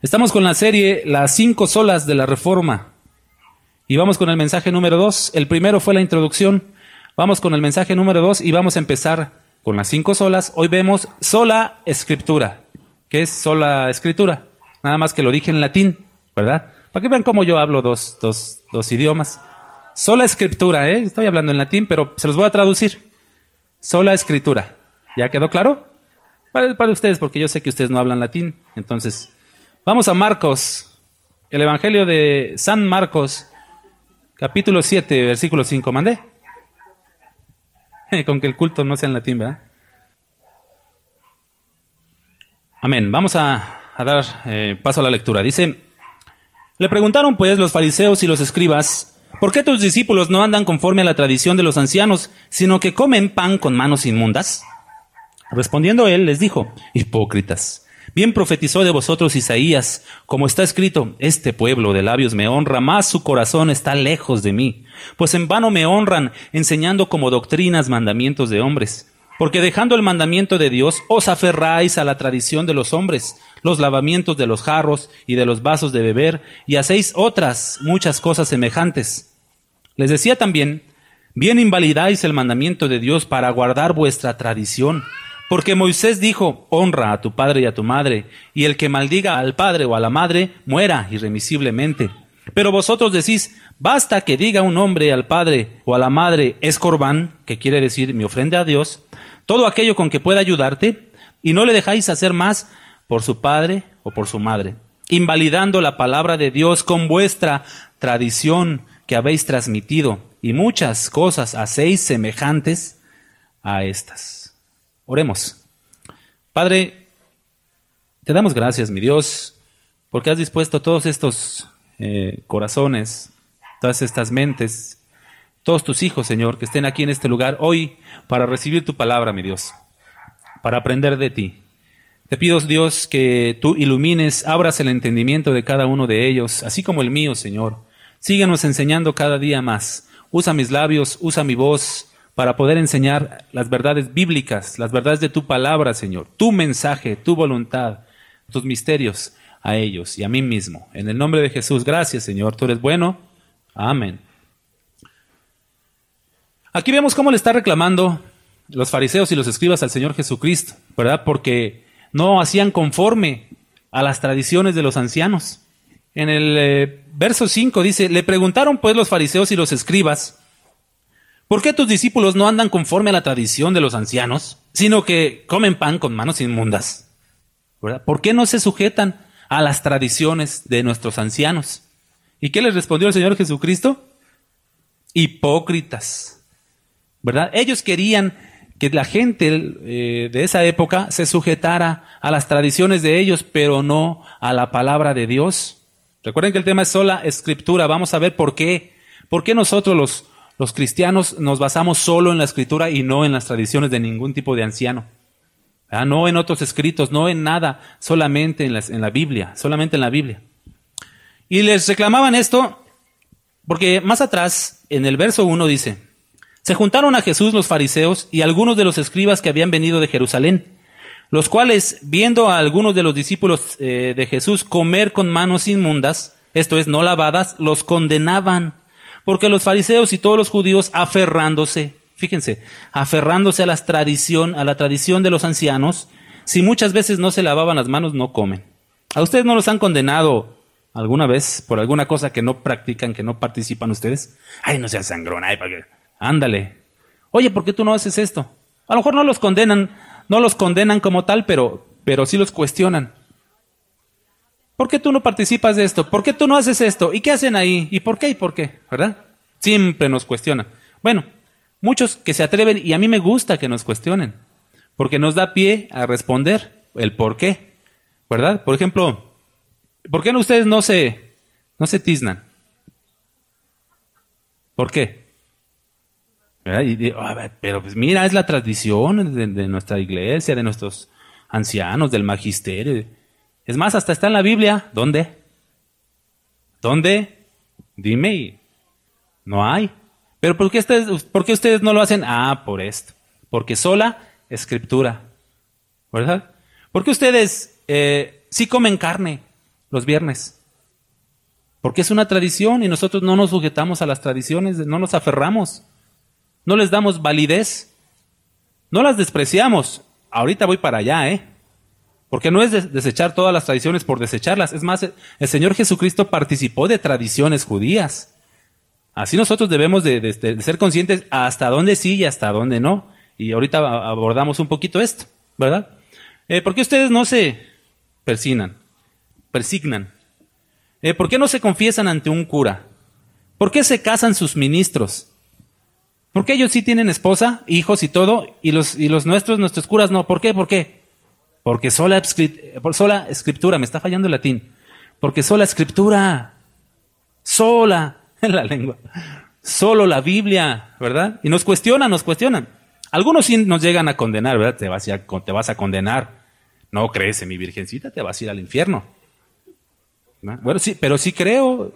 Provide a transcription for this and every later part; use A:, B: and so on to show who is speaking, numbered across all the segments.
A: Estamos con la serie Las 5 solas de la Reforma y vamos con el mensaje número 2. El primero fue la introducción. Vamos con el mensaje número 2 y vamos a empezar con las 5 solas. Hoy vemos sola escritura. ¿Qué es sola escritura? Nada más que lo dije en latín, ¿verdad? Para que vean cómo yo hablo dos idiomas. Sola escritura, estoy hablando en latín, pero se los voy a traducir. Sola escritura. ¿Ya quedó claro? Para ustedes, porque yo sé que ustedes no hablan latín. Entonces, vamos a Marcos, el Evangelio de San Marcos, capítulo 7, versículo 5. ¿Mandé? Con que el culto no sea en latín, ¿verdad? Amén. Vamos a dar paso a la lectura. Dice, le preguntaron pues los fariseos y los escribas, ¿por qué tus discípulos no andan conforme a la tradición de los ancianos, sino que comen pan con manos inmundas? Respondiendo él, les dijo, hipócritas, bien profetizó de vosotros Isaías, como está escrito, este pueblo de labios me honra, mas su corazón está lejos de mí. Pues en vano me honran, enseñando como doctrinas mandamientos de hombres. Porque dejando el mandamiento de Dios, os aferráis a la tradición de los hombres, los lavamientos de los jarros y de los vasos de beber, y hacéis otras muchas cosas semejantes. Les decía también, bien invalidáis el mandamiento de Dios para guardar vuestra tradición. Porque Moisés dijo, honra a tu padre y a tu madre, y el que maldiga al padre o a la madre, muera irremisiblemente. Pero vosotros decís, basta que diga un hombre al padre o a la madre, es corbán, que quiere decir mi ofrenda a Dios, todo aquello con que pueda ayudarte, y no le dejáis hacer más por su padre o por su madre, invalidando la palabra de Dios con vuestra tradición que habéis transmitido, y muchas cosas hacéis semejantes a estas. Oremos. Padre, te damos gracias, mi Dios, porque has dispuesto todos estos corazones, todas estas mentes, todos tus hijos, Señor, que estén aquí en este lugar hoy para recibir tu palabra, mi Dios, para aprender de ti. Te pido, Dios, que tú ilumines, abras el entendimiento de cada uno de ellos, así como el mío, Señor. Síguenos enseñando cada día más. Usa mis labios, usa mi voz, para poder enseñar las verdades bíblicas, las verdades de tu palabra, Señor, tu mensaje, tu voluntad, tus misterios a ellos y a mí mismo. En el nombre de Jesús, gracias, Señor, tú eres bueno. Amén. Aquí vemos cómo le está reclamando los fariseos y los escribas al Señor Jesucristo, ¿verdad? Porque no hacían conforme a las tradiciones de los ancianos. En el verso 5 dice, le preguntaron pues los fariseos y los escribas, ¿por qué tus discípulos no andan conforme a la tradición de los ancianos, sino que comen pan con manos inmundas? ¿Verdad? ¿Por qué no se sujetan a las tradiciones de nuestros ancianos? ¿Y qué les respondió el Señor Jesucristo? Hipócritas. ¿Verdad? Ellos querían que la gente de esa época se sujetara a las tradiciones de ellos, pero no a la palabra de Dios. Recuerden que el tema es sola escritura. Vamos a ver por qué. ¿Por qué nosotros los cristianos nos basamos solo en la escritura y no en las tradiciones de ningún tipo de anciano? No en otros escritos, no en nada, solamente en la Biblia, solamente en la Biblia. Y les reclamaban esto porque más atrás, en el verso 1 dice, se juntaron a Jesús los fariseos y algunos de los escribas que habían venido de Jerusalén, los cuales, viendo a algunos de los discípulos de Jesús comer con manos inmundas, esto es, no lavadas, los condenaban. Porque los fariseos y todos los judíos aferrándose a la tradición de los ancianos, si muchas veces no se lavaban las manos, no comen. ¿A ustedes no los han condenado alguna vez por alguna cosa que no practican, que no participan ustedes? Ay, no seas sangrón, ándale. Oye, ¿por qué tú no haces esto? A lo mejor no los condenan como tal, pero sí los cuestionan. ¿Por qué tú no participas de esto? ¿Por qué tú no haces esto? ¿Y qué hacen ahí? ¿Y por qué? ¿Y por qué? ¿Verdad? Siempre nos cuestionan. Bueno, muchos que se atreven, y a mí me gusta que nos cuestionen, porque nos da pie a responder el por qué, ¿verdad? Por ejemplo, ¿por qué ustedes no se tiznan? ¿Por qué? ¿Verdad? Pero pues mira, es la tradición de nuestra iglesia, de nuestros ancianos, del magisterio. Es más, hasta está en la Biblia. ¿Dónde? Dime. No hay. ¿Pero por qué ustedes no lo hacen? Por esto. Porque sola escritura. ¿Verdad? ¿Por qué ustedes sí comen carne? los viernes. Porque es una tradición y nosotros no nos sujetamos a las tradiciones, no nos aferramos, no les damos validez, no las despreciamos. Ahorita voy para allá, porque no es desechar todas las tradiciones por desecharlas. Es más, el Señor Jesucristo participó de tradiciones judías. Así nosotros debemos de ser conscientes hasta dónde sí y hasta dónde no. Y ahorita abordamos un poquito esto, ¿verdad? ¿Por qué ustedes no se persignan? ¿Por qué no se confiesan ante un cura? ¿Por qué se casan sus ministros? ¿Por qué ellos sí tienen esposa, hijos y todo, y los nuestros curas no? ¿Por qué? Porque sola escritura, me está fallando el latín. Porque sola escritura, sola en la lengua, solo la Biblia, ¿verdad? Y nos cuestionan. Algunos sí nos llegan a condenar, ¿verdad? Te vas a condenar. No crees en mi virgencita, te vas a ir al infierno. ¿No? Bueno, sí, pero sí creo.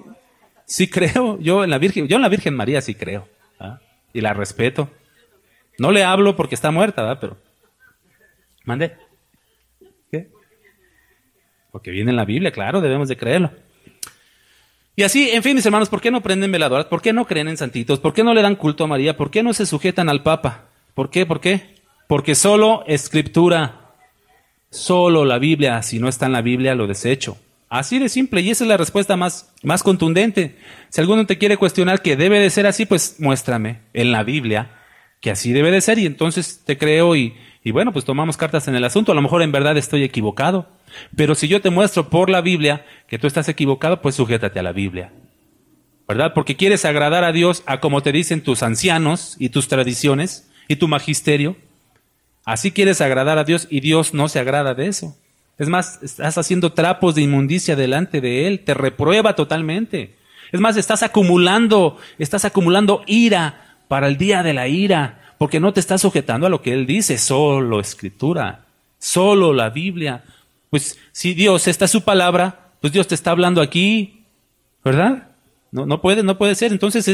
A: Yo en la Virgen María sí creo. ¿Ah? Y la respeto. No le hablo porque está muerta, ¿verdad? Pero, mande. ¿Qué? Porque viene en la Biblia, claro, debemos de creerlo. Y así, en fin, mis hermanos, ¿por qué no prenden veladoras? ¿Por qué no creen en santitos? ¿Por qué no le dan culto a María? ¿Por qué no se sujetan al Papa? ¿Por qué? Porque solo Escritura, solo la Biblia, si no está en la Biblia, lo desecho. Así de simple, y esa es la respuesta más contundente. Si alguno te quiere cuestionar que debe de ser así, pues muéstrame en la Biblia que así debe de ser, y entonces te creo y bueno, pues tomamos cartas en el asunto. A lo mejor en verdad estoy equivocado, pero si yo te muestro por la Biblia que tú estás equivocado, pues sujétate a la Biblia, ¿verdad? Porque quieres agradar a Dios a como te dicen tus ancianos y tus tradiciones y tu magisterio. Así quieres agradar a Dios y Dios no se agrada de eso. Es más, estás haciendo trapos de inmundicia delante de Él, te reprueba totalmente. Es más, estás acumulando ira para el día de la ira, porque no te estás sujetando a lo que Él dice, solo Escritura, solo la Biblia. Pues si Dios, esta es su palabra, pues Dios te está hablando aquí, ¿verdad? No puede ser. Entonces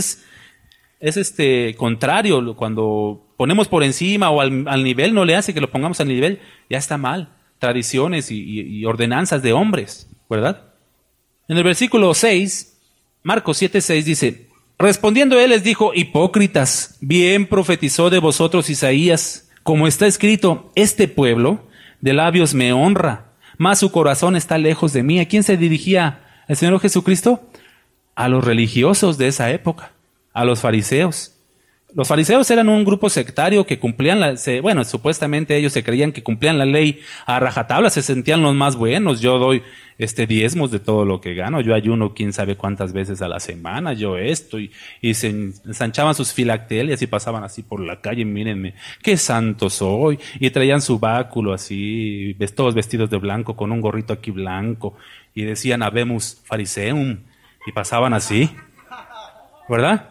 A: es contrario, cuando ponemos por encima o al nivel, no le hace que lo pongamos al nivel, ya está mal. Tradiciones y ordenanzas de hombres, ¿verdad? En el versículo 6, Marcos 7:6 dice, respondiendo él les dijo, hipócritas, bien profetizó de vosotros Isaías, como está escrito, este pueblo de labios me honra, mas su corazón está lejos de mí. ¿A quién se dirigía el Señor Jesucristo? A los religiosos de esa época, a los fariseos. Los fariseos eran un grupo sectario que cumplían supuestamente ellos se creían que cumplían la ley a rajatabla, se sentían los más buenos. Yo doy diezmos de todo lo que gano, yo ayuno quién sabe cuántas veces a la semana, yo esto, y se ensanchaban sus filactelias y pasaban así por la calle, mírenme, qué santo soy, y traían su báculo así, todos vestidos de blanco, con un gorrito aquí blanco, y decían, habemus fariseum, y pasaban así, ¿verdad?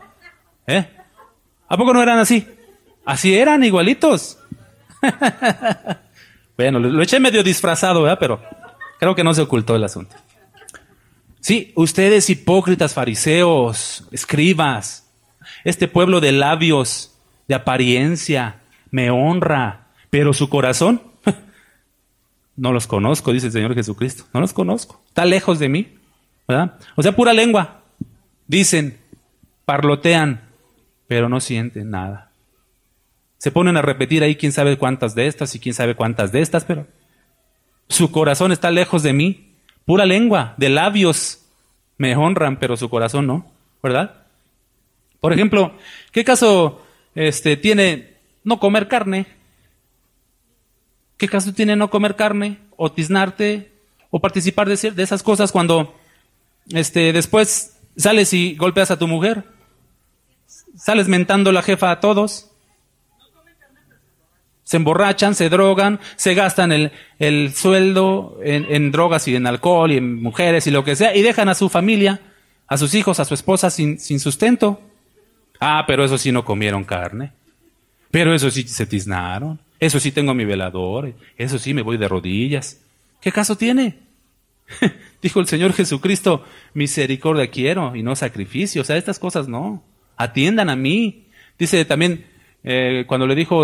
A: ¿A poco no eran así? Así eran, igualitos. Bueno, lo eché medio disfrazado, ¿verdad? Pero creo que no se ocultó el asunto. Sí, ustedes hipócritas, fariseos, escribas, este pueblo de labios, de apariencia, me honra, pero su corazón, no los conozco, dice el Señor Jesucristo, no los conozco, está lejos de mí, ¿verdad? O sea, pura lengua, dicen, parlotean, pero no sienten nada. Se ponen a repetir ahí quién sabe cuántas de estas y quién sabe cuántas de estas, pero su corazón está lejos de mí. Pura lengua, de labios me honran, pero su corazón no, ¿verdad? Por ejemplo, ¿qué caso tiene no comer carne? ¿Qué caso tiene no comer carne? O tiznarte, o participar de esas cosas cuando después sales y golpeas a tu mujer. Sales mentando la jefa a todos. Se emborrachan, se drogan, se gastan el sueldo en drogas y en alcohol y en mujeres y lo que sea, y dejan a su familia, a sus hijos, a su esposa sin sustento. Ah, pero eso sí no comieron carne. Pero eso sí se tiznaron. Eso sí tengo mi velador. Eso sí me voy de rodillas. ¿Qué caso tiene? Dijo el Señor Jesucristo, misericordia quiero y no sacrificio. O sea, estas cosas no. Atiendan a mí. Dice también, cuando le dijo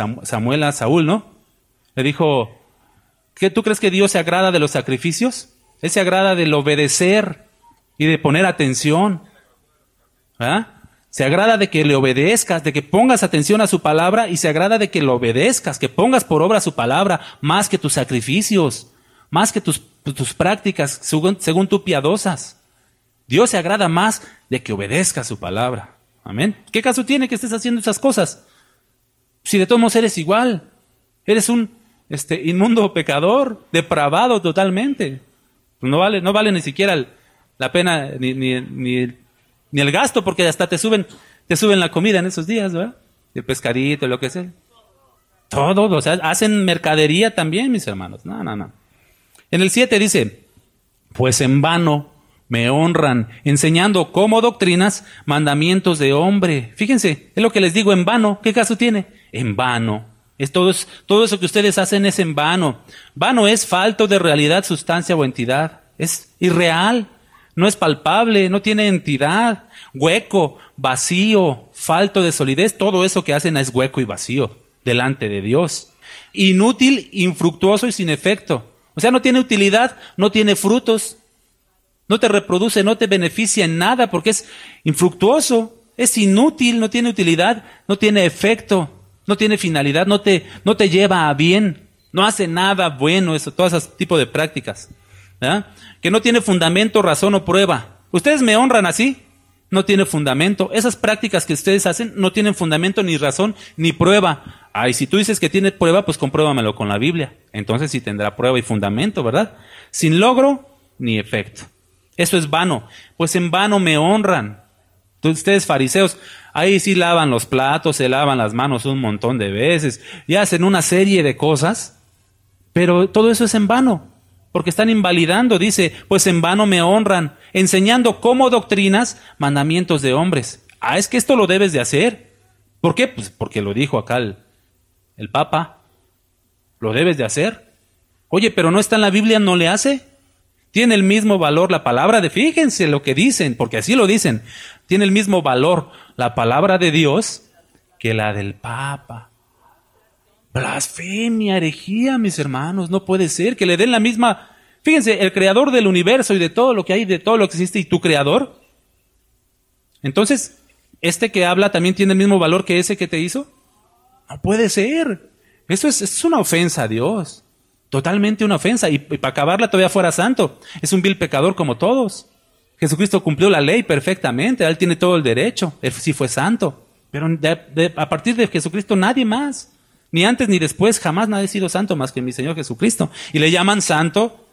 A: Samuel a Saúl, ¿no? Le dijo, ¿qué tú crees que Dios se agrada de los sacrificios? Él se agrada del obedecer y de poner atención. ¿Ah? Se agrada de que le obedezcas, de que pongas atención a su palabra, y se agrada de que lo obedezcas, que pongas por obra su palabra, más que tus sacrificios, más que tus prácticas, según tú piadosas. Dios se agrada más de que obedezcas su palabra. Amén. ¿Qué caso tiene que estés haciendo esas cosas? Si de todos modos eres igual, eres un inmundo pecador, depravado totalmente. No vale ni siquiera la pena ni el gasto, porque hasta te suben la comida en esos días, ¿verdad? El pescadito, lo que sea. Todo, o sea, hacen mercadería también, mis hermanos. No. En el 7 dice, pues en vano me honran, enseñando como doctrinas mandamientos de hombre. Fíjense, es lo que les digo, en vano. ¿Qué caso tiene? En vano. Todo eso que ustedes hacen es en vano. Vano es falto de realidad, sustancia o entidad. Es irreal. No es palpable, no tiene entidad, hueco, vacío, falto de solidez. Todo eso que hacen es hueco y vacío delante de Dios. Inútil, infructuoso y sin efecto. O sea, no tiene utilidad, no tiene frutos, no te reproduce, no te beneficia en nada porque es infructuoso, es inútil, no tiene utilidad, no tiene efecto, no tiene finalidad, no te lleva a bien, no hace nada bueno, todos esos tipos de prácticas. ¿Verdad? Que no tiene fundamento, razón o prueba. Ustedes me honran así, no tiene fundamento. Esas prácticas que ustedes hacen no tienen fundamento, ni razón, ni prueba. Ay, si tú dices que tiene prueba, pues compruébamelo con la Biblia. Entonces sí tendrá prueba y fundamento, ¿verdad? Sin logro ni efecto. Eso es vano. Pues en vano me honran. Ustedes fariseos, ahí sí lavan los platos, se lavan las manos un montón de veces y hacen una serie de cosas, pero todo eso es en vano. Porque están invalidando, dice, pues en vano me honran, enseñando como doctrinas mandamientos de hombres. Ah, es que esto lo debes de hacer. ¿Por qué? Pues porque lo dijo acá el Papa. Lo debes de hacer. Oye, pero no está en la Biblia, ¿no le hace? Tiene el mismo valor la palabra fíjense lo que dicen, porque así lo dicen. Tiene el mismo valor la palabra de Dios que la del Papa. Blasfemia, herejía, mis hermanos, no puede ser que le den la misma. Fíjense, el creador del universo y de todo lo que hay, de todo lo que existe, y tu creador. Entonces, que habla también tiene el mismo valor que ese que te hizo. No puede ser. Eso es una ofensa a Dios. Totalmente una ofensa. Y para acabarla todavía fuera santo. Es un vil pecador como todos. Jesucristo cumplió la ley perfectamente. Él tiene todo el derecho. Él sí fue santo. Pero a partir de Jesucristo nadie más. Ni antes ni después, jamás nadie ha sido santo más que mi Señor Jesucristo. Y le llaman santo.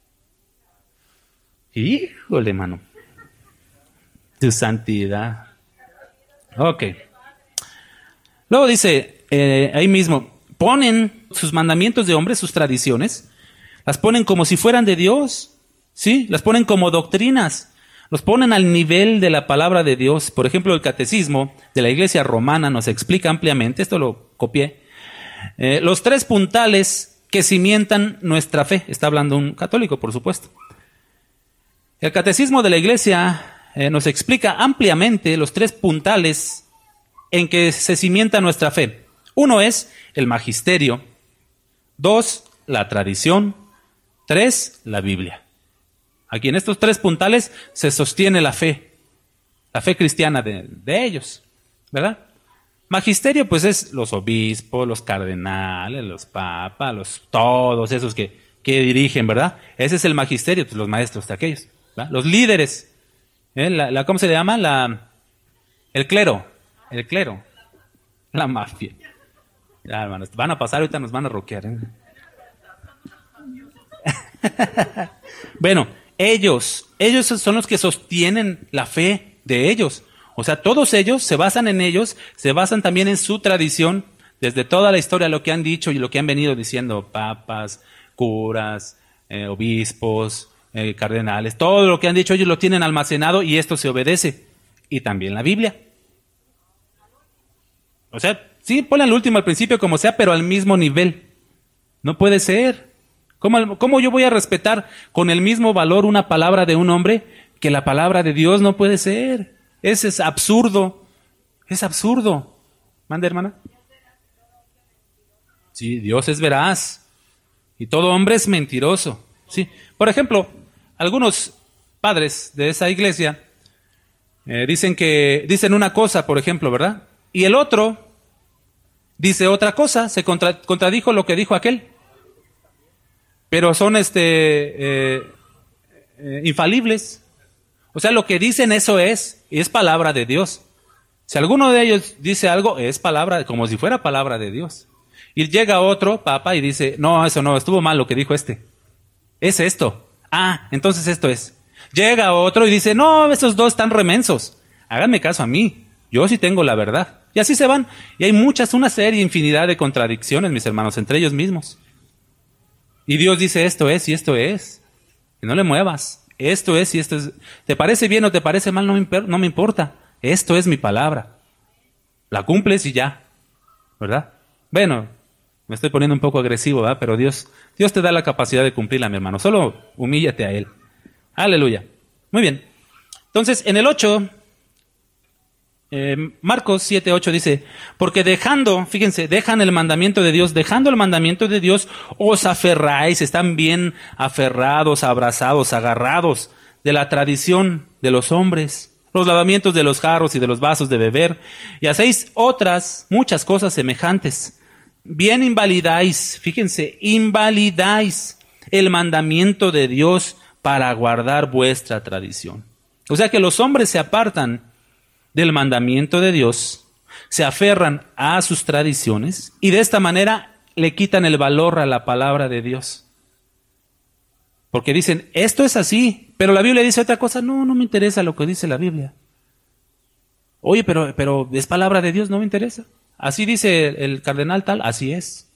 A: Híjole, mano. Tu santidad. Ok. Luego dice, ahí mismo, ponen sus mandamientos de hombres, sus tradiciones, las ponen como si fueran de Dios. ¿Sí? Las ponen como doctrinas. Los ponen al nivel de la palabra de Dios. Por ejemplo, el catecismo de la Iglesia Romana nos explica ampliamente, esto lo copié, los 3 puntales que cimientan nuestra fe. Está hablando un católico, por supuesto. El catecismo de la Iglesia nos explica ampliamente los 3 puntales en que se cimienta nuestra fe. 1 es el magisterio, 2, la tradición, 3, la Biblia. Aquí en estos 3 puntales se sostiene la fe cristiana de ellos, ¿verdad? Magisterio, pues es los obispos, los cardenales, los papas, todos esos que dirigen, ¿verdad? Ese es el magisterio, pues los maestros de aquellos, ¿verdad? Los líderes, ¿cómo se le llama? El clero, la mafia. Ya, hermanos, van a pasar, ahorita nos van a roquear, ¿eh? Bueno, ellos son los que sostienen la fe de ellos. O sea, todos ellos se basan en ellos, se basan también en su tradición, desde toda la historia, lo que han dicho y lo que han venido diciendo papas, curas, obispos, cardenales, todo lo que han dicho ellos lo tienen almacenado y esto se obedece. Y también la Biblia. O sea, sí, ponle al último, al principio, como sea, pero al mismo nivel. No puede ser. ¿Cómo yo voy a respetar con el mismo valor una palabra de un hombre que la palabra de Dios? No puede ser. Ese es absurdo. Es absurdo. ¿Manda, hermana? Sí, Dios es veraz. Y todo hombre es mentiroso. Sí. Por ejemplo, algunos padres de esa iglesia dicen una cosa, por ejemplo, ¿verdad? Y el otro dice otra cosa, se contradijo lo que dijo aquel. Pero son infalibles. O sea, lo que dicen eso es, y es palabra de Dios. Si alguno de ellos dice algo, es palabra, como si fuera palabra de Dios. Y llega otro papa y dice, no, eso no, estuvo mal lo que dijo este. Es esto. Ah, entonces esto es. Llega otro y dice, no, esos dos están remensos. Háganme caso a mí. Yo sí tengo la verdad. Y así se van. Y hay una serie, infinidad de contradicciones, mis hermanos, entre ellos mismos. Y Dios dice, esto es y esto es. Que no le muevas. Esto es y esto es. ¿Te parece bien o te parece mal? No me importa. Esto es mi palabra. La cumples y ya. ¿Verdad? Bueno, me estoy poniendo un poco agresivo, ¿verdad? Pero Dios te da la capacidad de cumplirla, mi hermano. Solo humíllate a Él. Aleluya. Muy bien. Entonces, en el 8, Marcos 7:8 dice, porque dejan el mandamiento de Dios, dejando el mandamiento de Dios, os aferráis, están bien aferrados, abrazados, agarrados de la tradición de los hombres, los lavamientos de los jarros y de los vasos de beber, y hacéis muchas cosas semejantes. Bien invalidáis el mandamiento de Dios para guardar vuestra tradición. O sea que los hombres se apartan del mandamiento de Dios, se aferran a sus tradiciones y de esta manera le quitan el valor a la palabra de Dios. Porque dicen, esto es así, pero la Biblia dice otra cosa. No me interesa lo que dice la Biblia. Oye, pero es palabra de Dios, no me interesa. Así dice el cardenal tal, así es.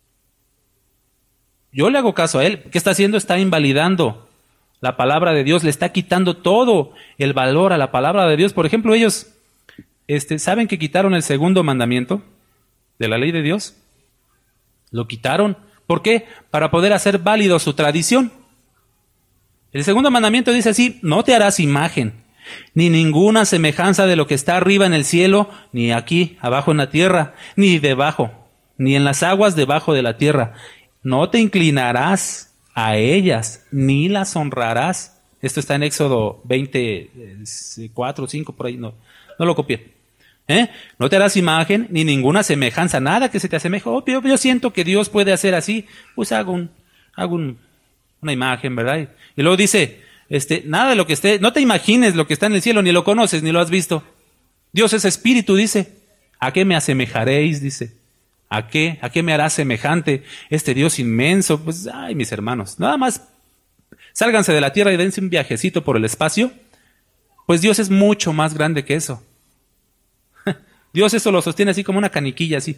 A: Yo le hago caso a él. ¿Qué está haciendo? Está invalidando la palabra de Dios, le está quitando todo el valor a la palabra de Dios. Por ejemplo, ellos ¿saben que quitaron el segundo mandamiento de la ley de Dios? Lo quitaron. ¿Por qué? Para poder hacer válido su tradición. El segundo mandamiento dice así, no te harás imagen, ni ninguna semejanza de lo que está arriba en el cielo, ni aquí abajo en la tierra, ni debajo, ni en las aguas debajo de la tierra. No te inclinarás a ellas, ni las honrarás. Esto está en Éxodo 24, 5, por ahí, no lo copié. No te harás imagen, ni ninguna semejanza, nada que se te asemeje. Yo siento que Dios puede hacer así, pues hago una imagen, ¿verdad? Y luego dice, nada de lo que esté, no te imagines lo que está en el cielo, ni lo conoces, ni lo has visto. Dios es espíritu, dice. ¿A qué me asemejaréis? Dice. ¿A qué me hará semejante este Dios inmenso? Pues, ay, mis hermanos, nada más sálganse de la tierra y dense un viajecito por el espacio. Pues Dios es mucho más grande que eso. Dios eso lo sostiene así como una caniquilla, así.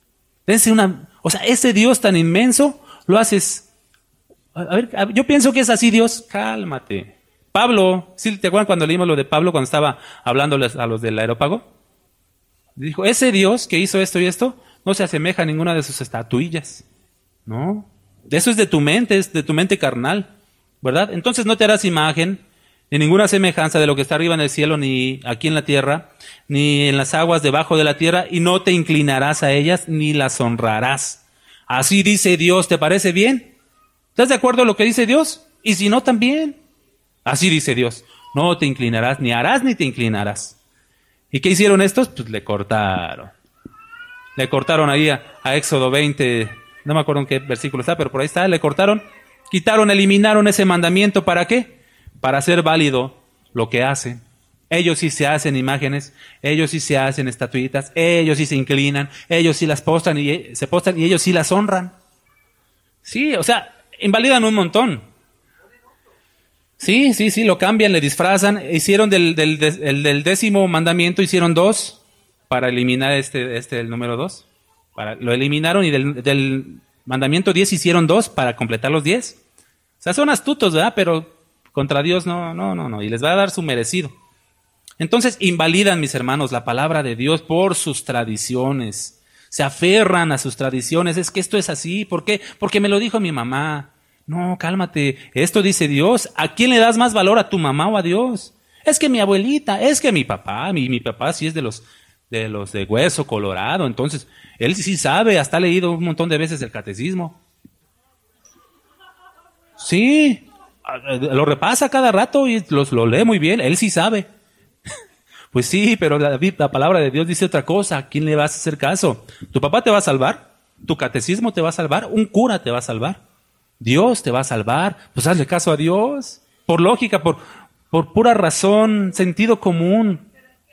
A: O sea, ese Dios tan inmenso, lo haces. A ver, yo pienso que es así, Dios. Cálmate. Pablo, ¿sí te acuerdan cuando leímos lo de Pablo cuando estaba hablándoles a los del Areópago? Dijo, ese Dios que hizo esto y esto, no se asemeja a ninguna de sus estatuillas. No. Eso es de tu mente carnal, ¿verdad? Entonces no te harás imagen, ni ninguna semejanza de lo que está arriba en el cielo, ni aquí en la tierra, ni en las aguas debajo de la tierra, y no te inclinarás a ellas, ni las honrarás. Así dice Dios, ¿te parece bien? ¿Estás de acuerdo con lo que dice Dios? Y si no, también. Así dice Dios, no te inclinarás, ni harás, ni te inclinarás. ¿Y qué hicieron estos? Pues le cortaron. Le cortaron ahí a Éxodo 20, no me acuerdo en qué versículo está, pero por ahí está, le cortaron, eliminaron ese mandamiento. ¿Para qué? Para hacer válido lo que hacen. Ellos sí se hacen imágenes, ellos sí se hacen estatuitas, ellos sí se inclinan, ellos sí las postran y ellos sí las honran. Sí, o sea, invalidan un montón. Sí, lo cambian, le disfrazan. Hicieron del 10º mandamiento, hicieron 2 para eliminar el número 2. Lo eliminaron y del mandamiento 10 hicieron 2 para completar los 10. O sea, son astutos, ¿verdad? Pero contra Dios no. Y les va a dar su merecido. Entonces invalidan, mis hermanos, la palabra de Dios por sus tradiciones. Se aferran a sus tradiciones. Es que esto es así. ¿Por qué? Porque me lo dijo mi mamá. No, cálmate. Esto dice Dios. ¿A quién le das más valor, a tu mamá o a Dios? Es que mi abuelita, es que mi papá. Mi papá sí es de los de hueso colorado. Entonces, él sí sabe. Hasta ha leído un montón de veces el catecismo. Sí. Lo repasa cada rato y lo lee muy bien, él sí sabe. Pues sí, pero la palabra de Dios dice otra cosa. ¿A quién le vas a hacer caso? ¿Tu papá te va a salvar? ¿Tu catecismo te va a salvar? ¿Un cura te va a salvar? ¿Dios te va a salvar? Pues hazle caso a Dios. Por lógica, por pura razón, sentido común.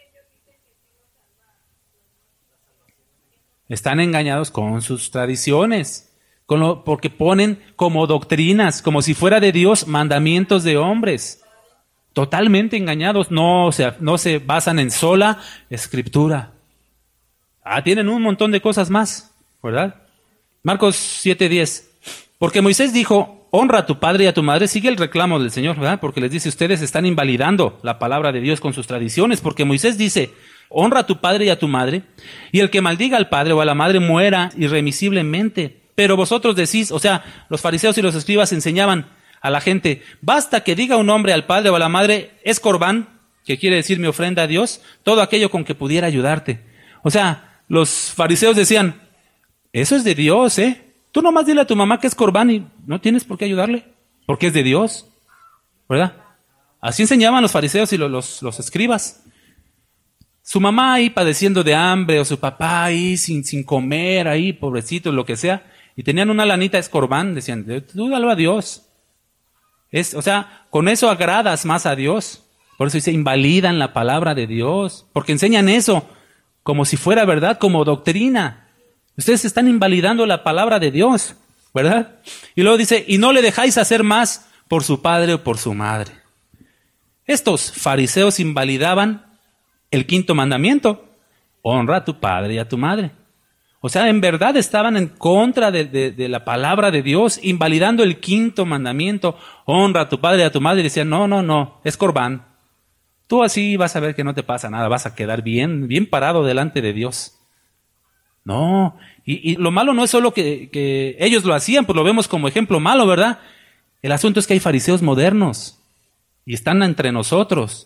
A: Están engañados con sus tradiciones, porque ponen como doctrinas, como si fuera de Dios, mandamientos de hombres. Totalmente engañados, no se basan en sola escritura. Tienen un montón de cosas más, ¿verdad? Marcos 7:10. Porque Moisés dijo, honra a tu padre y a tu madre, sigue el reclamo del Señor, ¿verdad? Porque les dice, ustedes están invalidando la palabra de Dios con sus tradiciones, porque Moisés dice, honra a tu padre y a tu madre, y el que maldiga al padre o a la madre muera irremisiblemente. Pero vosotros decís, o sea, los fariseos y los escribas enseñaban a la gente, basta que diga un hombre al padre o a la madre, es corbán, que quiere decir mi ofrenda a Dios, todo aquello con que pudiera ayudarte. O sea, los fariseos decían, eso es de Dios, Tú nomás dile a tu mamá que es corbán y no tienes por qué ayudarle, porque es de Dios, ¿verdad? Así enseñaban los fariseos y los escribas. Su mamá ahí padeciendo de hambre, o su papá ahí sin comer, ahí pobrecito, lo que sea, y tenían una lanita, es corbán, decían, tú dalo a Dios. O sea, con eso agradas más a Dios. Por eso dice, invalidan la palabra de Dios, porque enseñan eso como si fuera verdad, como doctrina. Ustedes están invalidando la palabra de Dios, ¿verdad? Y luego dice, y no le dejáis hacer más por su padre o por su madre. Estos fariseos invalidaban el quinto mandamiento, honra a tu padre y a tu madre. O sea, en verdad estaban en contra de la palabra de Dios, invalidando el quinto mandamiento, honra a tu padre y a tu madre, y decían, no, es corbán. Tú así vas a ver que no te pasa nada, vas a quedar bien parado delante de Dios. No, y lo malo no es solo que ellos lo hacían, pues lo vemos como ejemplo malo, ¿verdad? El asunto es que hay fariseos modernos, y están entre nosotros.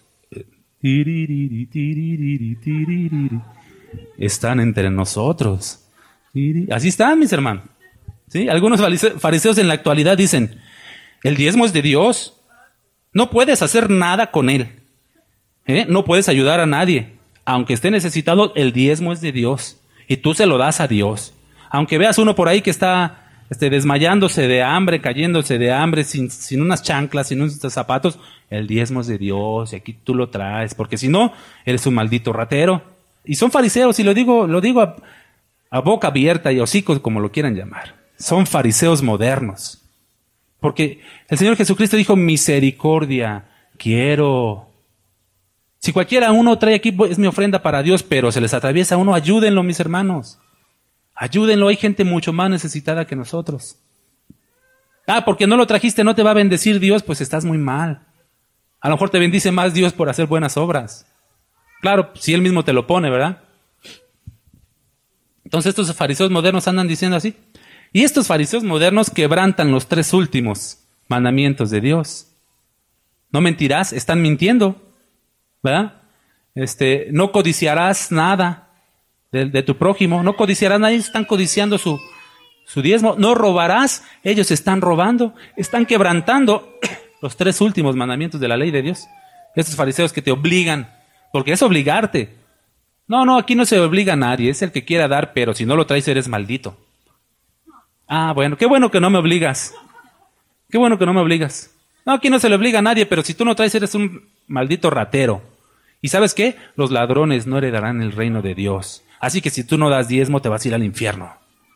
A: Están entre nosotros. Así están, mis hermanos. ¿Sí? Algunos fariseos en la actualidad dicen, el diezmo es de Dios, no puedes hacer nada con él, no puedes ayudar a nadie, aunque esté necesitado, el diezmo es de Dios y tú se lo das a Dios. Aunque veas uno por ahí que está desmayándose de hambre, cayéndose de hambre, sin unas chanclas, sin unos zapatos, el diezmo es de Dios y aquí tú lo traes, porque si no, eres un maldito ratero. Y son fariseos, y lo digo a boca abierta y hocico, como lo quieran llamar. Son fariseos modernos. Porque el Señor Jesucristo dijo, misericordia quiero. Si cualquiera uno trae aquí, es mi ofrenda para Dios, pero se les atraviesa a uno, ayúdenlo, mis hermanos. Ayúdenlo, hay gente mucho más necesitada que nosotros. Porque no lo trajiste, no te va a bendecir Dios, pues estás muy mal. A lo mejor te bendice más Dios por hacer buenas obras. Claro, si Él mismo te lo pone, ¿verdad? Entonces estos fariseos modernos andan diciendo así. Y estos fariseos modernos quebrantan los 3 últimos mandamientos de Dios. No mentirás, están mintiendo, ¿verdad? No codiciarás nada de tu prójimo, no codiciarás nada, ellos están codiciando su diezmo. No robarás, ellos están robando, están quebrantando los 3 últimos mandamientos de la ley de Dios. Estos fariseos que te obligan, porque es obligarte. No, aquí no se obliga a nadie, es el que quiera dar, pero si no lo traes eres maldito. Bueno, qué bueno que no me obligas. Qué bueno que no me obligas. No, aquí no se le obliga a nadie, pero si tú no traes eres un maldito ratero. ¿Y sabes qué? Los ladrones no heredarán el reino de Dios. Así que si tú no das diezmo te vas a ir al infierno.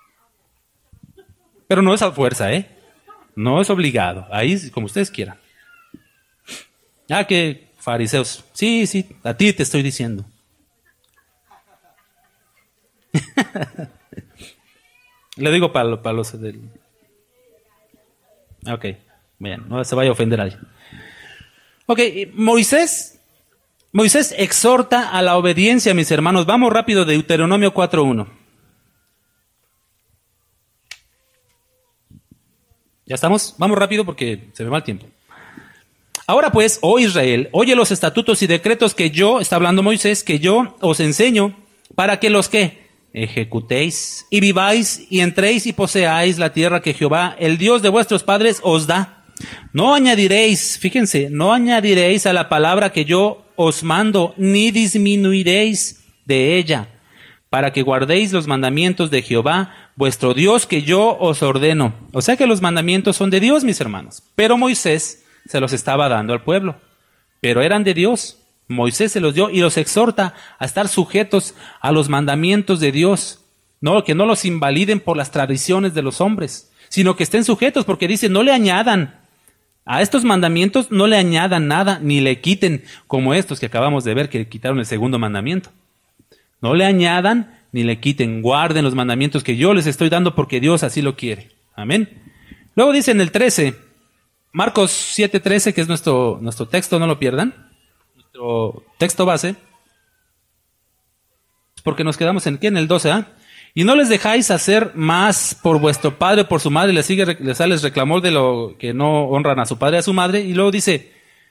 A: Pero no es a fuerza, No es obligado. Ahí como ustedes quieran. Que fariseos. Sí, a ti te estoy diciendo. Le digo para los del... Ok, bien, no se vaya a ofender a alguien. Ok, Moisés exhorta a la obediencia, mis hermanos. Vamos rápido, de Deuteronomio 4:1. ¿Ya estamos? Vamos rápido porque se me va el tiempo. Ahora pues, oh Israel, oye los estatutos y decretos que yo, está hablando Moisés, que yo os enseño, para que los que ejecutéis y viváis y entréis y poseáis la tierra que Jehová, el Dios de vuestros padres, os da. No añadiréis, fíjense, no añadiréis a la palabra que yo os mando, ni disminuiréis de ella, para que guardéis los mandamientos de Jehová, vuestro Dios, que yo os ordeno. O sea que los mandamientos son de Dios, mis hermanos. Pero Moisés se los estaba dando al pueblo. Pero eran de Dios. Moisés se los dio y los exhorta a estar sujetos a los mandamientos de Dios. No, que no los invaliden por las tradiciones de los hombres, sino que estén sujetos, porque dice, no le añadan. A estos mandamientos no le añadan nada, ni le quiten, como estos que acabamos de ver que quitaron el segundo mandamiento. No le añadan ni le quiten, guarden los mandamientos que yo les estoy dando porque Dios así lo quiere. Amén. Luego dice en el 13, Marcos 7:13, que es nuestro texto, no lo pierdan, nuestro texto base, porque nos quedamos aquí en el 12, ¿ah? Y no les dejáis hacer más por vuestro padre o por su madre, les reclamó de lo que no honran a su padre y a su madre, y luego dice,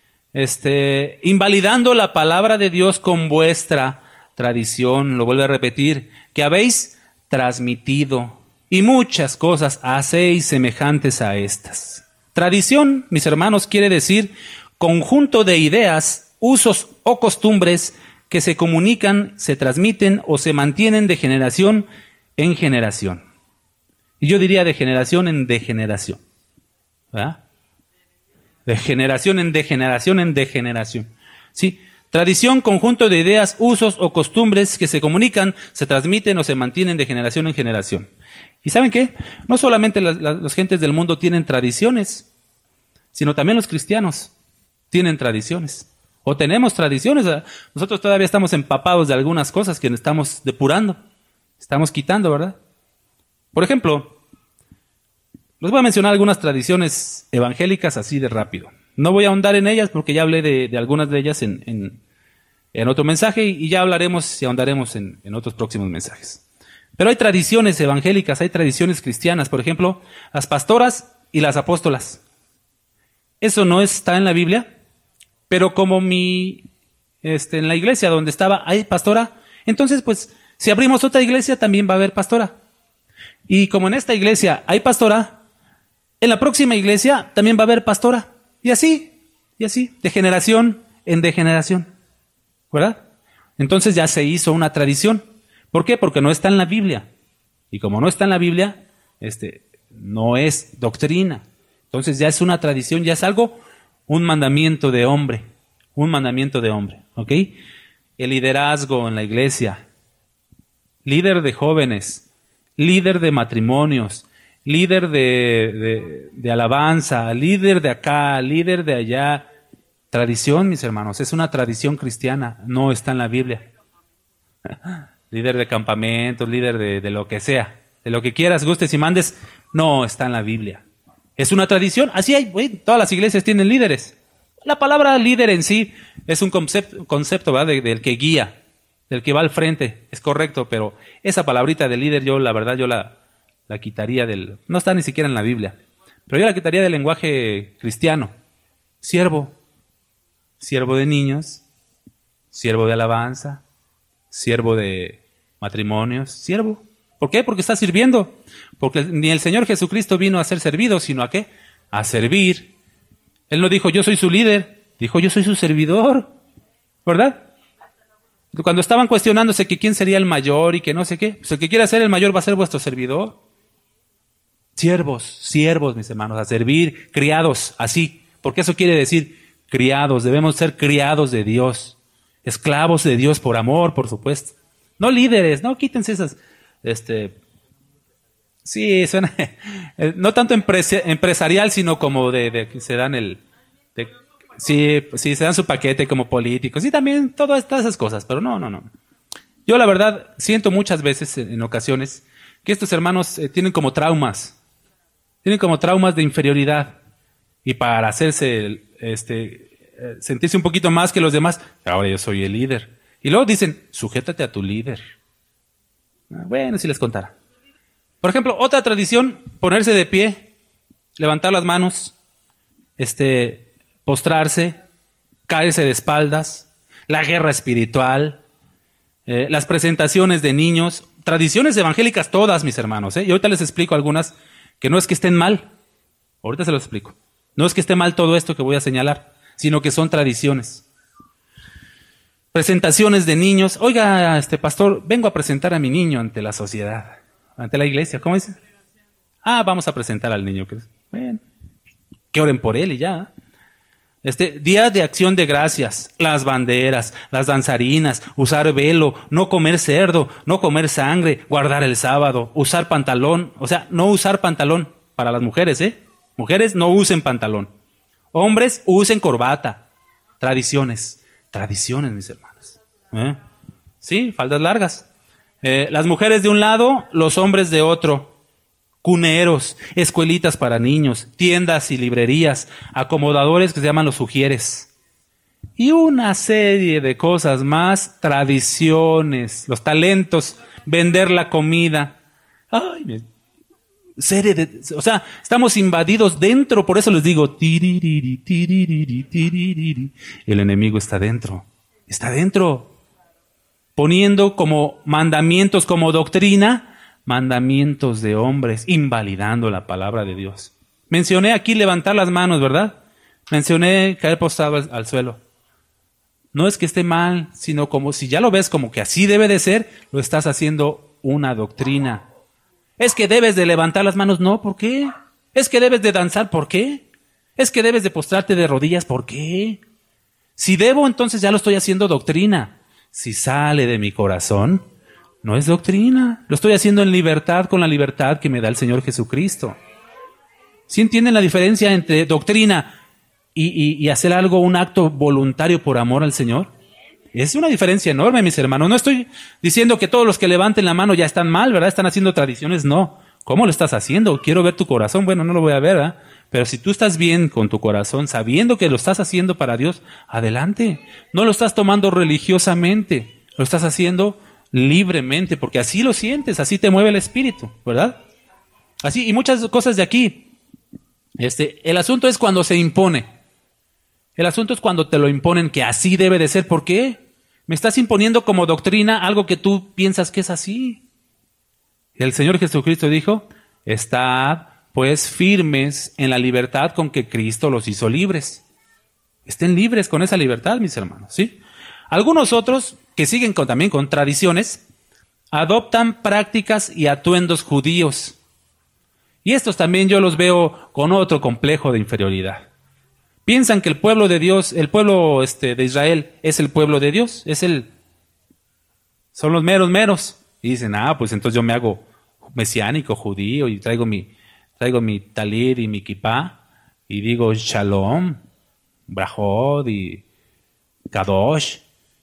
A: invalidando la palabra de Dios con vuestra tradición, lo vuelve a repetir, que habéis transmitido, y muchas cosas hacéis semejantes a estas. Tradición, mis hermanos, quiere decir conjunto de ideas, usos o costumbres que se comunican, se transmiten o se mantienen de generación en generación. Y yo diría de generación en degeneración. ¿Verdad? De generación en degeneración en degeneración. ¿Sí? Tradición, conjunto de ideas, usos o costumbres que se comunican, se transmiten o se mantienen de generación en generación. ¿Y saben qué? No solamente las gentes del mundo tienen tradiciones, sino también los cristianos tienen tradiciones. O tenemos tradiciones. Nosotros todavía estamos empapados de algunas cosas que estamos depurando. Estamos quitando, ¿verdad? Por ejemplo, les voy a mencionar algunas tradiciones evangélicas así de rápido. No voy a ahondar en ellas porque ya hablé de algunas de ellas en otro mensaje y ya hablaremos y ahondaremos en otros próximos mensajes. Pero hay tradiciones evangélicas, hay tradiciones cristianas. Por ejemplo, las pastoras y las apóstolas. Eso no está en la Biblia, pero como en la iglesia donde estaba hay pastora, entonces pues si abrimos otra iglesia también va a haber pastora. Y como en esta iglesia hay pastora, en la próxima iglesia también va a haber pastora. Y así, de generación en degeneración. ¿Verdad? Entonces ya se hizo una tradición. ¿Por qué? Porque no está en la Biblia. Y como no está en la Biblia, no es doctrina. Entonces ya es una tradición, ya es algo, un mandamiento de hombre. Un mandamiento de hombre. ¿Ok? El liderazgo en la iglesia. Líder de jóvenes, líder de matrimonios, líder de alabanza, líder de acá, líder de allá. Tradición, mis hermanos, es una tradición cristiana, no está en la Biblia. Líder de campamentos, líder de lo que sea, de lo que quieras, gustes y mandes, no está en la Biblia. Es una tradición, así hay, todas las iglesias tienen líderes. La palabra líder en sí es un concepto ¿verdad? Del que guía. Del que va al frente, es correcto, pero esa palabrita de líder yo la quitaría no está ni siquiera en la Biblia, pero yo la quitaría del lenguaje cristiano. Siervo de niños, siervo de alabanza, siervo de matrimonios, siervo. ¿Por qué? Porque está sirviendo, porque ni el Señor Jesucristo vino a ser servido, sino ¿a qué? A servir. Él no dijo yo soy su líder, dijo yo soy su servidor, ¿verdad? Cuando estaban cuestionándose que quién sería el mayor y que no sé qué, pues el que quiera ser el mayor va a ser vuestro servidor. Siervos, mis hermanos, a servir, criados, así, porque eso quiere decir criados, debemos ser criados de Dios, esclavos de Dios por amor, por supuesto. No líderes, no quítense esas, sí, suena, no tanto empresarial, sino como de que se dan sí, se dan su paquete como políticos, y también todas esas cosas, pero no. Yo la verdad siento muchas veces, en ocasiones, que estos hermanos tienen como traumas de inferioridad, y para hacerse, sentirse un poquito más que los demás, ahora yo soy el líder. Y luego dicen, sujétate a tu líder. Bueno, si les contara. Por ejemplo, otra tradición, ponerse de pie, levantar las manos, postrarse, caerse de espaldas, la guerra espiritual, las presentaciones de niños, tradiciones evangélicas todas, mis hermanos. Y ahorita les explico algunas que no es que estén mal, ahorita se los explico. No es que esté mal todo esto que voy a señalar, sino que son tradiciones. Presentaciones de niños. Oiga, pastor, vengo a presentar a mi niño ante la sociedad, ante la iglesia. ¿Cómo dice? Vamos a presentar al niño. Bueno, que oren por él y ya. Día de acción de gracias, las banderas, las danzarinas, usar velo, no comer cerdo, no comer sangre, guardar el sábado, usar pantalón, no usar pantalón para las mujeres, Mujeres no usen pantalón. Hombres usen corbata. Tradiciones, mis hermanos. Sí, faldas largas. Las mujeres de un lado, los hombres de otro. Cuneros, escuelitas para niños, tiendas y librerías, acomodadores que se llaman los sugieres. Y una serie de cosas más, tradiciones, los talentos, vender la comida. Estamos invadidos dentro, por eso les digo, tiririri, tiririri, tiririri. El enemigo está dentro, poniendo como mandamientos, como doctrina, mandamientos de hombres, invalidando la palabra de Dios. Mencioné aquí levantar las manos, ¿verdad? Mencioné caer postrado al suelo. No es que esté mal, sino como si ya lo ves como que así debe de ser, lo estás haciendo una doctrina. Es que debes de levantar las manos, no, ¿por qué? Es que debes de danzar, ¿por qué? Es que debes de postrarte de rodillas, ¿por qué? Si debo, entonces ya lo estoy haciendo doctrina. Si sale de mi corazón, no es doctrina, lo estoy haciendo en libertad, con la libertad que me da el Señor Jesucristo. ¿Sí entienden la diferencia entre doctrina y hacer algo, un acto voluntario por amor al Señor? Es una diferencia enorme, mis hermanos. No estoy diciendo que todos los que levanten la mano ya están mal, ¿verdad? Están haciendo tradiciones, no. ¿Cómo lo estás haciendo? Quiero ver tu corazón. Bueno, no lo voy a ver, ¿verdad? Pero si tú estás bien con tu corazón, sabiendo que lo estás haciendo para Dios, adelante. No lo estás tomando religiosamente, lo estás haciendo libremente, porque así lo sientes, así te mueve el espíritu, ¿verdad? Así, y muchas cosas de aquí. El asunto es cuando se impone. El asunto es cuando te lo imponen que así debe de ser. ¿Por qué? Me estás imponiendo como doctrina algo que tú piensas que es así. El Señor Jesucristo dijo, estad pues firmes en la libertad con que Cristo los hizo libres. Estén libres con esa libertad, mis hermanos, ¿sí? Algunos otros, que siguen también con tradiciones, adoptan prácticas y atuendos judíos. Y estos también yo los veo con otro complejo de inferioridad. Piensan que el pueblo de Dios, el pueblo de Israel es el pueblo de Dios, son los meros. Y dicen, pues entonces yo me hago mesiánico, judío, y traigo mi talit y mi kipá, y digo shalom, brajot y kadosh.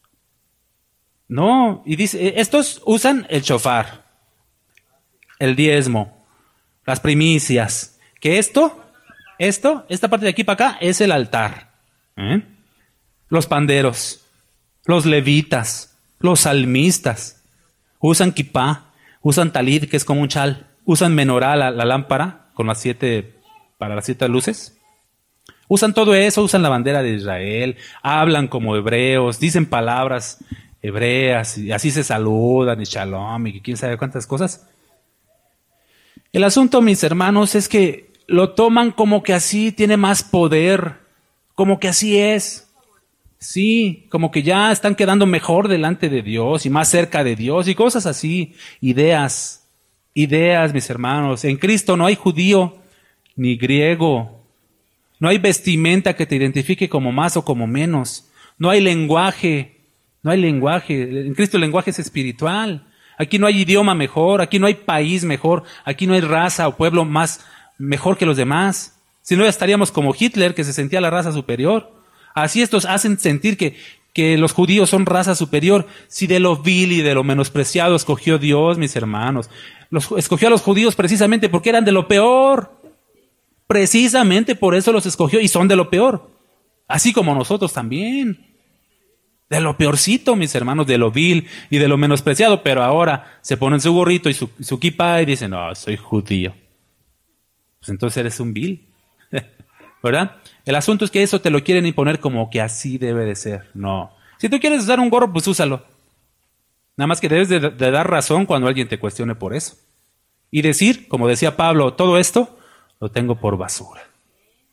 A: No, y dice, estos usan el shofar, el diezmo, las primicias, que esta parte de aquí para acá es el altar. Los panderos, los levitas, los salmistas, usan kipá, usan talit, que es como un chal, usan menorá, la lámpara, con para las 7 luces. Usan todo eso, usan la bandera de Israel, hablan como hebreos, dicen palabras hebreas, y así se saludan, y shalom, y quién sabe cuántas cosas. El asunto, mis hermanos, es que lo toman como que así tiene más poder, como que así es. Sí, como que ya están quedando mejor delante de Dios y más cerca de Dios y cosas así. Ideas, mis hermanos. En Cristo no hay judío ni griego. No hay vestimenta que te identifique como más o como menos. No hay lenguaje. En Cristo el lenguaje es espiritual. Aquí no hay idioma mejor, aquí no hay país mejor, aquí no hay raza o pueblo mejor que los demás. Si no, ya estaríamos como Hitler, que se sentía la raza superior. Así estos hacen sentir que los judíos son raza superior. Si de lo vil y de lo menospreciado escogió Dios, mis hermanos. Escogió a los judíos precisamente porque eran de lo peor. Precisamente por eso los escogió y son de lo peor. Así como nosotros también. De lo peorcito, mis hermanos, de lo vil y de lo menospreciado. Pero ahora se ponen su gorrito y su kipá y dicen, no, soy judío. Pues entonces eres un vil. ¿Verdad? El asunto es que eso te lo quieren imponer como que así debe de ser. No. Si tú quieres usar un gorro, pues úsalo. Nada más que debes de dar razón cuando alguien te cuestione por eso. Y decir, como decía Pablo, todo esto lo tengo por basura.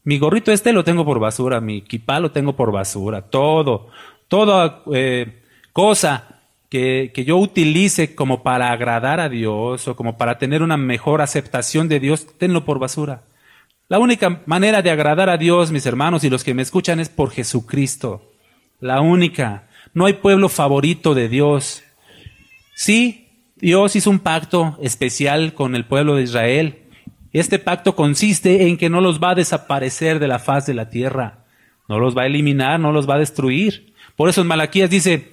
A: Mi gorrito lo tengo por basura, mi kipá lo tengo por basura, toda cosa que yo utilice como para agradar a Dios o como para tener una mejor aceptación de Dios, tenlo por basura. La única manera de agradar a Dios, mis hermanos y los que me escuchan, es por Jesucristo. La única. No hay pueblo favorito de Dios. Sí, Dios hizo un pacto especial con el pueblo de Israel. Este pacto consiste en que no los va a desaparecer de la faz de la tierra. No los va a eliminar, no los va a destruir. Por eso en Malaquías dice,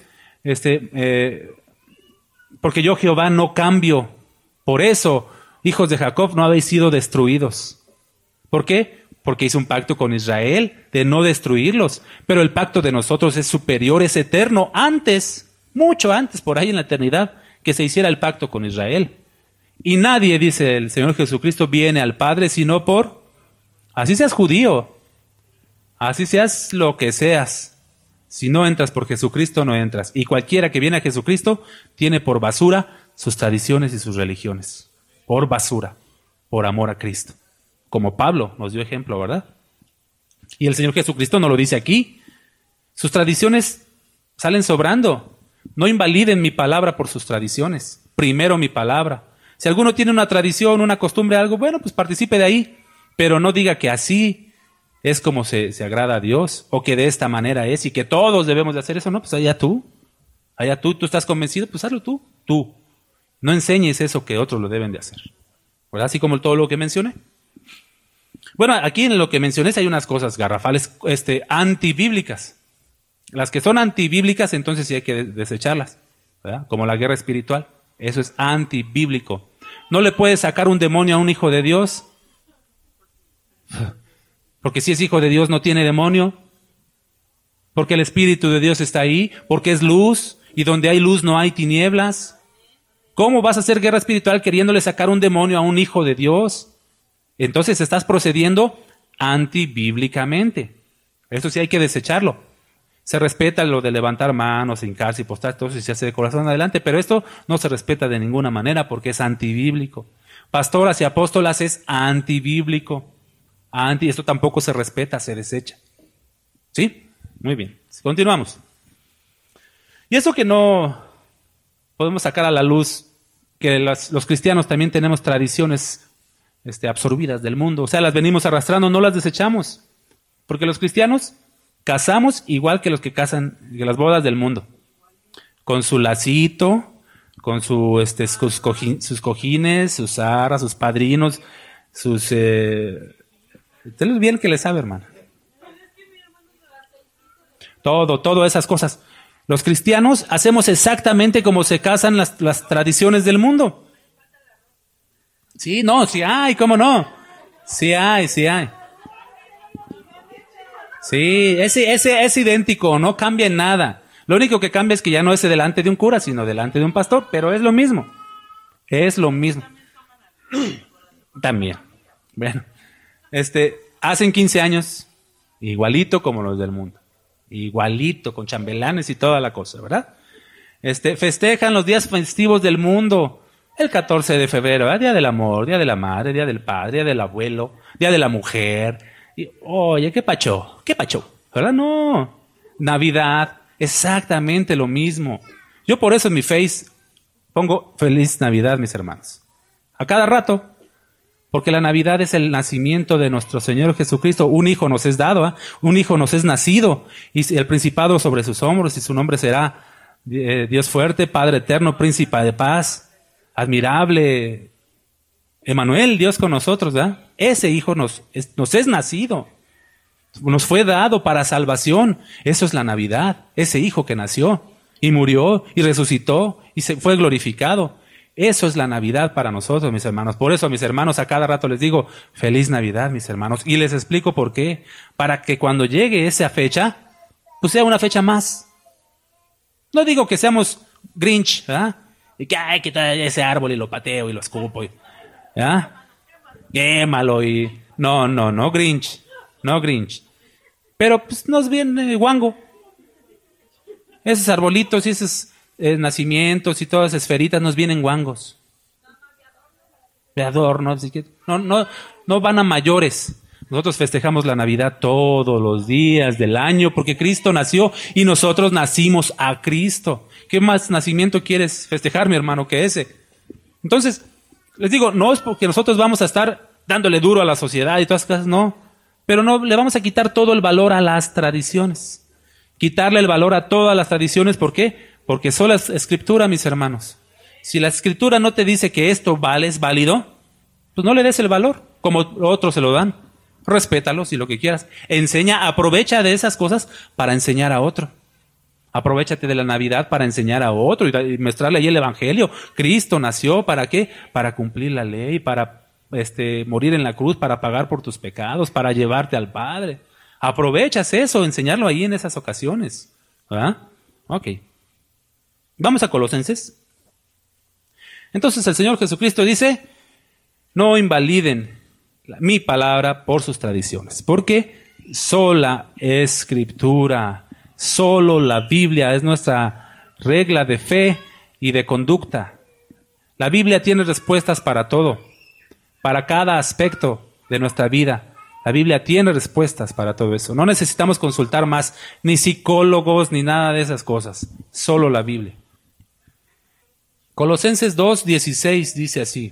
A: porque yo Jehová no cambio. Por eso, hijos de Jacob, no habéis sido destruidos. ¿Por qué? Porque hizo un pacto con Israel de no destruirlos. Pero el pacto de nosotros es superior, es eterno. Antes, mucho antes, por ahí en la eternidad, que se hiciera el pacto con Israel. Y nadie, dice el Señor Jesucristo, viene al Padre sino por... Así seas judío, así seas lo que seas. Si no entras por Jesucristo, no entras. Y cualquiera que viene a Jesucristo tiene por basura sus tradiciones y sus religiones. Por basura, por amor a Cristo. Como Pablo nos dio ejemplo, ¿verdad? Y el Señor Jesucristo nos lo dice aquí. Sus tradiciones salen sobrando. No invaliden mi palabra por sus tradiciones. Primero mi palabra. Si alguno tiene una tradición, una costumbre, algo, bueno, pues participe de ahí. Pero no diga que así es como se agrada a Dios, o que de esta manera es, y que todos debemos de hacer eso. No, pues allá tú estás convencido, pues hazlo tú. No enseñes eso que otros lo deben de hacer. ¿Verdad? Así como todo lo que mencioné. Bueno, aquí en lo que mencioné hay unas cosas garrafales, antibíblicas. Las que son antibíblicas, entonces sí hay que desecharlas, ¿verdad? Como la guerra espiritual. Eso es antibíblico. No le puedes sacar un demonio a un hijo de Dios, porque si es hijo de Dios no tiene demonio, porque el Espíritu de Dios está ahí, porque es luz, y donde hay luz no hay tinieblas. ¿Cómo vas a hacer guerra espiritual queriéndole sacar un demonio a un hijo de Dios? Entonces estás procediendo antibíblicamente. Eso sí hay que desecharlo. Se respeta lo de levantar manos, hincarse y postrar, todo eso se hace de corazón adelante, pero esto no se respeta de ninguna manera porque es antibíblico. Pastoras y apóstolas es antibíblico. Esto tampoco se respeta, se desecha. ¿Sí? Muy bien. Continuamos. Y eso que no podemos sacar a la luz, que los cristianos también tenemos tradiciones absorbidas del mundo. O sea, las venimos arrastrando, no las desechamos. Porque los cristianos casamos igual que los que casan en las bodas del mundo. Con su lacito, con sus cojines, sus arras, sus padrinos, sus... Ustedes bien que le sabe, hermano. Todas esas cosas. Los cristianos hacemos exactamente como se casan las tradiciones del mundo. Sí, no, sí hay, ¿cómo no? Sí hay. Sí, es idéntico, no cambia en nada. Lo único que cambia es que ya no es delante de un cura, sino delante de un pastor, pero es lo mismo. Es lo mismo. También. Bueno, hacen 15 años, igualito como los del mundo. Igualito, con chambelanes y toda la cosa, ¿verdad? Festejan los días festivos del mundo. El 14 de febrero, ¿verdad? Día del amor, día de la madre, día del padre, día del abuelo, día de la mujer. Y, oye, ¿qué pacho? ¿Verdad? No. Navidad, exactamente lo mismo. Yo por eso en mi Face pongo Feliz Navidad, mis hermanos. A cada rato. Porque la Navidad es el nacimiento de nuestro Señor Jesucristo. Un hijo nos es dado, un hijo nos es nacido. Y el principado sobre sus hombros, y su nombre será Dios fuerte, Padre eterno, príncipe de paz. Admirable, Emmanuel, Dios con nosotros, ¿verdad? Ese hijo nos es nacido, nos fue dado para salvación. Eso es la Navidad, ese hijo que nació y murió y resucitó y se fue glorificado. Eso es la Navidad para nosotros, mis hermanos. Por eso, mis hermanos, a cada rato les digo, feliz Navidad, mis hermanos. Y les explico por qué. Para que cuando llegue esa fecha, pues sea una fecha más. No digo que seamos Grinch, ¿verdad? Y que, ay, quita ese árbol y lo pateo y lo escupo. ¿Ya? Quémalo y... No, Grinch. No, Grinch. Pero, pues, nos viene guango. Esos arbolitos y esos nacimientos y todas esas esferitas nos vienen guangos. De adorno. Así que no van a mayores. Nosotros festejamos la Navidad todos los días del año porque Cristo nació y nosotros nacimos a Cristo. ¿Qué más nacimiento quieres festejar, mi hermano, que ese? Entonces, les digo, no es porque nosotros vamos a estar dándole duro a la sociedad y todas esas cosas, no. Pero no le vamos a quitar todo el valor a las tradiciones. Quitarle el valor a todas las tradiciones, ¿por qué? Porque solo es escritura, mis hermanos. Si la escritura no te dice que esto es válido, pues no le des el valor, como otros se lo dan. Respétalos y lo que quieras. Aprovecha de esas cosas para enseñar a otro. Aprovechate de la Navidad para enseñar a otro y mostrarle ahí el Evangelio. Cristo nació, ¿para qué? Para cumplir la ley, para morir en la cruz, para pagar por tus pecados, para llevarte al Padre. Aprovechas eso, enseñarlo ahí en esas ocasiones. ¿Verdad? Ok. Vamos a Colosenses. Entonces el Señor Jesucristo dice, no invaliden mi palabra por sus tradiciones, porque sola escritura, solo la Biblia es nuestra regla de fe y de conducta. La Biblia tiene respuestas para todo, para cada aspecto de nuestra vida. La Biblia tiene respuestas para todo eso. No necesitamos consultar más, ni psicólogos, ni nada de esas cosas. Solo la Biblia. Colosenses 2:16 dice así.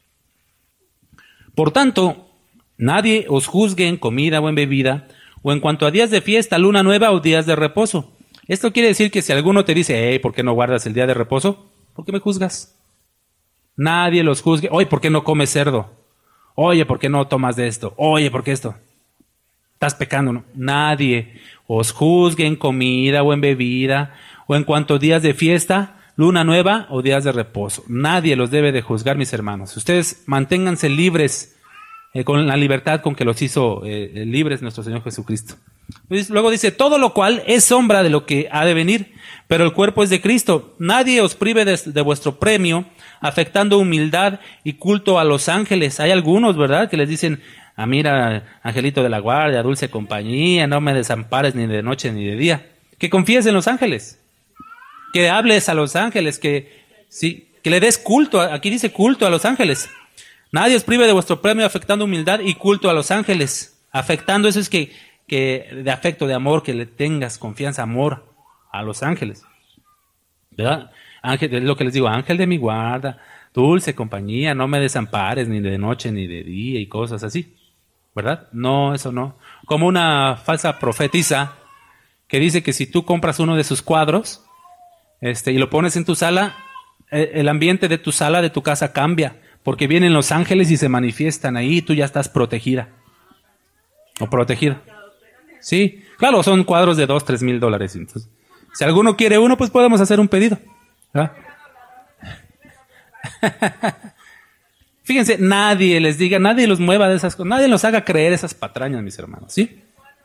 A: Por tanto, nadie os juzgue en comida o en bebida, o en cuanto a días de fiesta, luna nueva o días de reposo. Esto quiere decir que si alguno te dice, hey, ¿por qué no guardas el día de reposo? ¿Por qué me juzgas? Nadie los juzgue. Oye, ¿por qué no comes cerdo? Oye, ¿por qué no tomas de esto? Oye, ¿por qué esto? Estás pecando, ¿no? Nadie os juzgue en comida o en bebida, o en cuanto a días de fiesta, luna nueva o días de reposo. Nadie los debe de juzgar, mis hermanos. Ustedes manténganse libres, con la libertad con que los hizo libres nuestro Señor Jesucristo. Luego dice, todo lo cual es sombra de lo que ha de venir, pero el cuerpo es de Cristo. Nadie os prive de vuestro premio, afectando humildad y culto a los ángeles. Hay algunos, ¿verdad?, que les dicen, mira, angelito de la guardia, dulce compañía, no me desampares ni de noche ni de día. Que confíes en los ángeles, que hables a los ángeles, que le des culto. Aquí dice culto a los ángeles. Nadie os prive de vuestro premio, afectando humildad y culto a los ángeles. Afectando, eso es que de afecto, de amor, que le tengas confianza, amor a los ángeles. ¿Verdad? Ángel, es lo que les digo, ángel de mi guarda, dulce compañía, no me desampares ni de noche ni de día y cosas así. ¿Verdad? No, eso no. Como una falsa profetisa que dice que si tú compras uno de sus cuadros y lo pones en tu sala, el ambiente de tu sala, de tu casa cambia, porque vienen los ángeles y se manifiestan ahí y tú ya estás protegida. O protegido. Sí, claro, son cuadros de $2,000, $3,000. Entonces, si alguno quiere uno, pues podemos hacer un pedido. Fíjense, nadie les diga, nadie los mueva de esas cosas, nadie los haga creer esas patrañas, mis hermanos, ¿sí?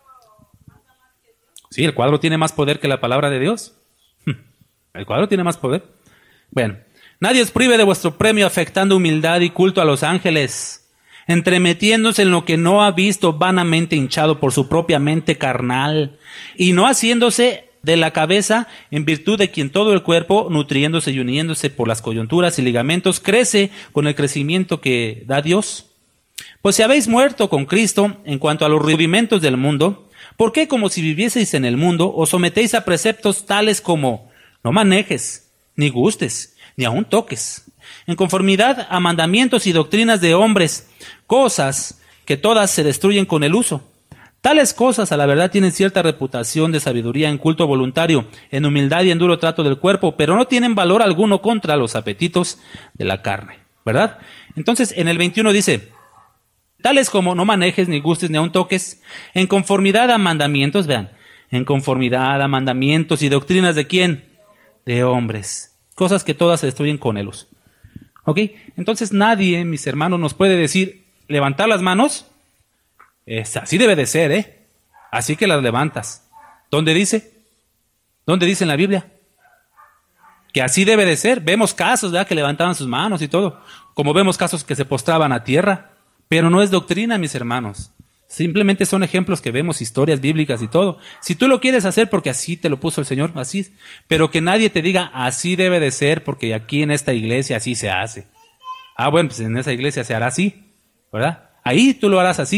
A: Sí, el cuadro tiene más poder que la palabra de Dios. El cuadro tiene más poder. Bueno, nadie os prive de vuestro premio, afectando humildad y culto a los ángeles, entremetiéndose en lo que no ha visto, vanamente hinchado por su propia mente carnal, y no haciéndose de la cabeza, en virtud de quien todo el cuerpo, nutriéndose y uniéndose por las coyunturas y ligamentos, crece con el crecimiento que da Dios. Pues si habéis muerto con Cristo en cuanto a los rudimentos del mundo, ¿por qué, como si vivieseis en el mundo, os sometéis a preceptos tales como no manejes, ni gustes, ni aun toques, en conformidad a mandamientos y doctrinas de hombres, cosas que todas se destruyen con el uso? Tales cosas a la verdad tienen cierta reputación de sabiduría en culto voluntario, en humildad y en duro trato del cuerpo, pero no tienen valor alguno contra los apetitos de la carne, ¿verdad? Entonces en el 21 dice, tales como no manejes, ni gustes, ni aun toques, en conformidad a mandamientos, vean, en conformidad a mandamientos y doctrinas de ¿quién? De hombres, cosas que todas se destruyen con el uso. ¿Ok? Entonces nadie, mis hermanos, nos puede decir, levantar las manos, así debe de ser, así que las levantas. ¿Dónde dice? ¿Dónde dice en la Biblia? Que así debe de ser. Vemos casos, ¿verdad?, que levantaban sus manos y todo, como vemos casos que se postraban a tierra, pero no es doctrina, mis hermanos. Simplemente son ejemplos que vemos, historias bíblicas y todo. Si tú lo quieres hacer porque así te lo puso el Señor, así es. Pero que nadie te diga, así debe de ser porque aquí en esta iglesia así se hace. Bueno, pues en esa iglesia se hará así, ¿verdad? Ahí tú lo harás así,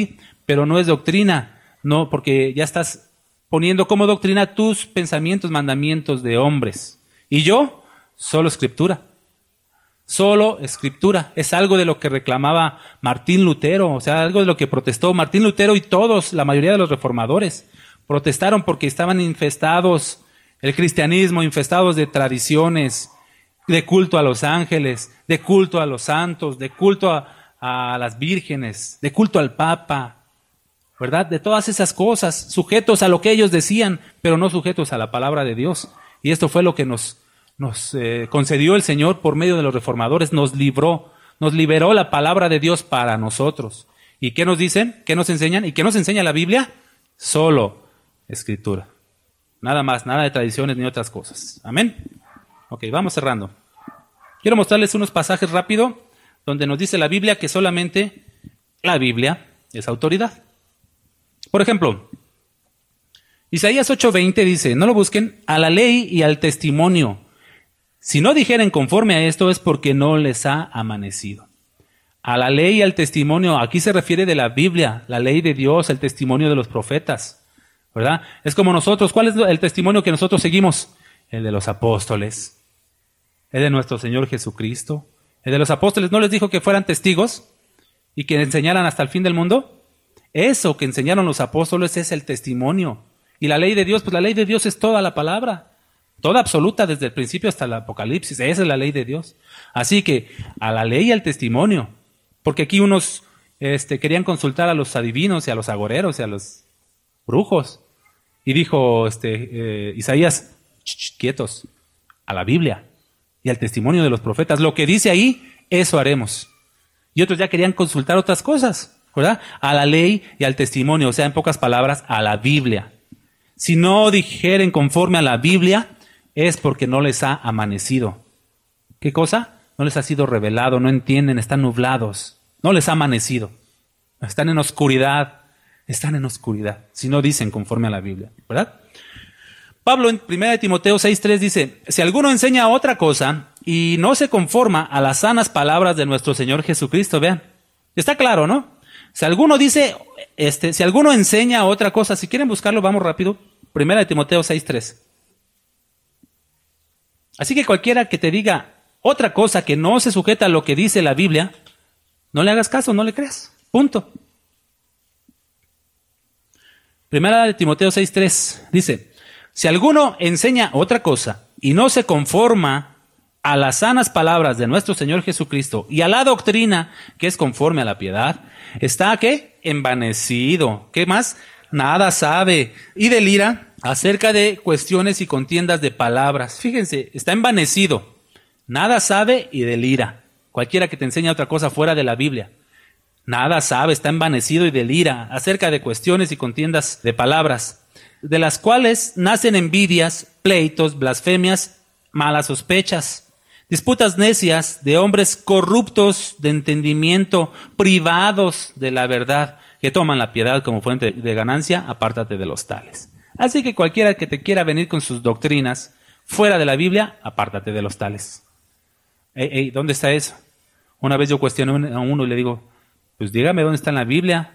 A: pero no es doctrina, no, porque ya estás poniendo como doctrina tus pensamientos, mandamientos de hombres. Y yo, solo escritura. Solo escritura. Es algo de lo que reclamaba Martín Lutero, o sea, algo de lo que protestó Martín Lutero y todos, la mayoría de los reformadores. Protestaron porque estaban infestados, el cristianismo, infestados de tradiciones, de culto a los ángeles, de culto a los santos, de culto a las vírgenes, de culto al Papa, ¿verdad? De todas esas cosas, sujetos a lo que ellos decían, pero no sujetos a la palabra de Dios. Y esto fue lo que nos concedió el Señor por medio de los reformadores, nos liberó la palabra de Dios para nosotros. ¿Y qué nos dicen? ¿Qué nos enseñan? ¿Y qué nos enseña la Biblia? Solo escritura. Nada más, nada de tradiciones ni otras cosas. Amén. Ok, vamos cerrando. Quiero mostrarles unos pasajes rápido donde nos dice la Biblia que solamente la Biblia es autoridad. Por ejemplo, Isaías 8:20 dice, no lo busquen, a la ley y al testimonio. Si no dijeren conforme a esto es porque no les ha amanecido. A la ley y al testimonio, aquí se refiere de la Biblia, la ley de Dios, el testimonio de los profetas, ¿verdad? Es como nosotros, ¿cuál es el testimonio que nosotros seguimos? El de los apóstoles, el de nuestro Señor Jesucristo. El de los apóstoles, ¿no les dijo que fueran testigos y que enseñaran hasta el fin del mundo? Eso que enseñaron los apóstoles es el testimonio. Y la ley de Dios, pues la ley de Dios es toda la palabra. Toda absoluta, desde el principio hasta el Apocalipsis. Esa es la ley de Dios. Así que a la ley y al testimonio. Porque aquí unos querían consultar a los adivinos y a los agoreros y a los brujos. Y dijo Isaías, quietos, a la Biblia y al testimonio de los profetas. Lo que dice ahí, eso haremos. Y otros ya querían consultar otras cosas, ¿verdad? A la ley y al testimonio. O sea, en pocas palabras, a la Biblia. Si no dijeren conforme a la Biblia, es porque no les ha amanecido. ¿Qué cosa? No les ha sido revelado, no entienden, están nublados. No les ha amanecido. Están en oscuridad. Están en oscuridad. Si no dicen conforme a la Biblia, ¿verdad? Pablo en 1 Timoteo 6:3 dice, si alguno enseña otra cosa y no se conforma a las sanas palabras de nuestro Señor Jesucristo, vean, está claro, ¿no? Si alguno dice, si alguno enseña otra cosa, si quieren buscarlo, vamos rápido, 1 Timoteo 6:3. Así que cualquiera que te diga otra cosa que no se sujeta a lo que dice la Biblia, no le hagas caso, no le creas. Punto. 1 Timoteo 6:3 dice, si alguno enseña otra cosa y no se conforma a las sanas palabras de nuestro Señor Jesucristo y a la doctrina que es conforme a la piedad, está, ¿qué? Envanecido. ¿Qué más? Nada sabe. Y delira acerca de cuestiones y contiendas de palabras. Fíjense, está envanecido. Nada sabe y delira. Cualquiera que te enseñe otra cosa fuera de la Biblia. Nada sabe, está envanecido y delira acerca de cuestiones y contiendas de palabras, de las cuales nacen envidias, pleitos, blasfemias, malas sospechas, disputas necias de hombres corruptos de entendimiento, privados de la verdad, que toman la piedad como fuente de ganancia, apártate de los tales. Así que cualquiera que te quiera venir con sus doctrinas fuera de la Biblia, apártate de los tales. ¿Dónde está eso? Una vez yo cuestioné a uno y le digo, pues dígame dónde está en la Biblia.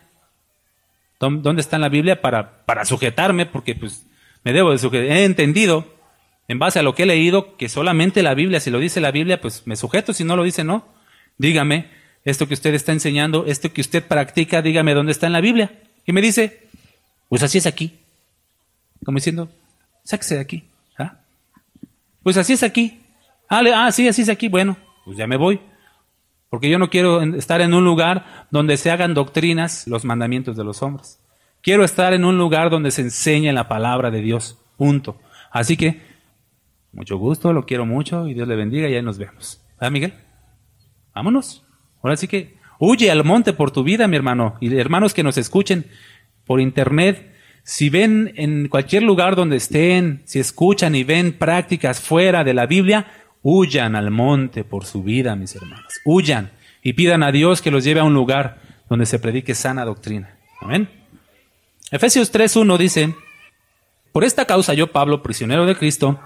A: ¿Dónde está en la Biblia para sujetarme? Porque pues me debo de sujetar. He entendido, en base a lo que he leído, que solamente la Biblia, si lo dice la Biblia, pues me sujeto, si no lo dice, no. Dígame, esto que usted está enseñando, esto que usted practica, dígame dónde está en la Biblia. Y me dice, pues así es aquí. Como diciendo, sáquese de aquí. ¿Ah? Pues así es aquí. Sí, así es aquí. Bueno, pues ya me voy. Porque yo no quiero estar en un lugar donde se hagan doctrinas, los mandamientos de los hombres. Quiero estar en un lugar donde se enseñe la palabra de Dios. Punto. Así que, mucho gusto, lo quiero mucho y Dios le bendiga y ahí nos vemos. ¿Ah, Miguel? Vámonos. Ahora sí que huye al monte por tu vida, mi hermano. Y hermanos que nos escuchen por internet, si ven en cualquier lugar donde estén, si escuchan y ven prácticas fuera de la Biblia, huyan al monte por su vida, mis hermanos. Huyan y pidan a Dios que los lleve a un lugar donde se predique sana doctrina. Amén. Efesios 3:1 dice, por esta causa yo, Pablo, prisionero de Cristo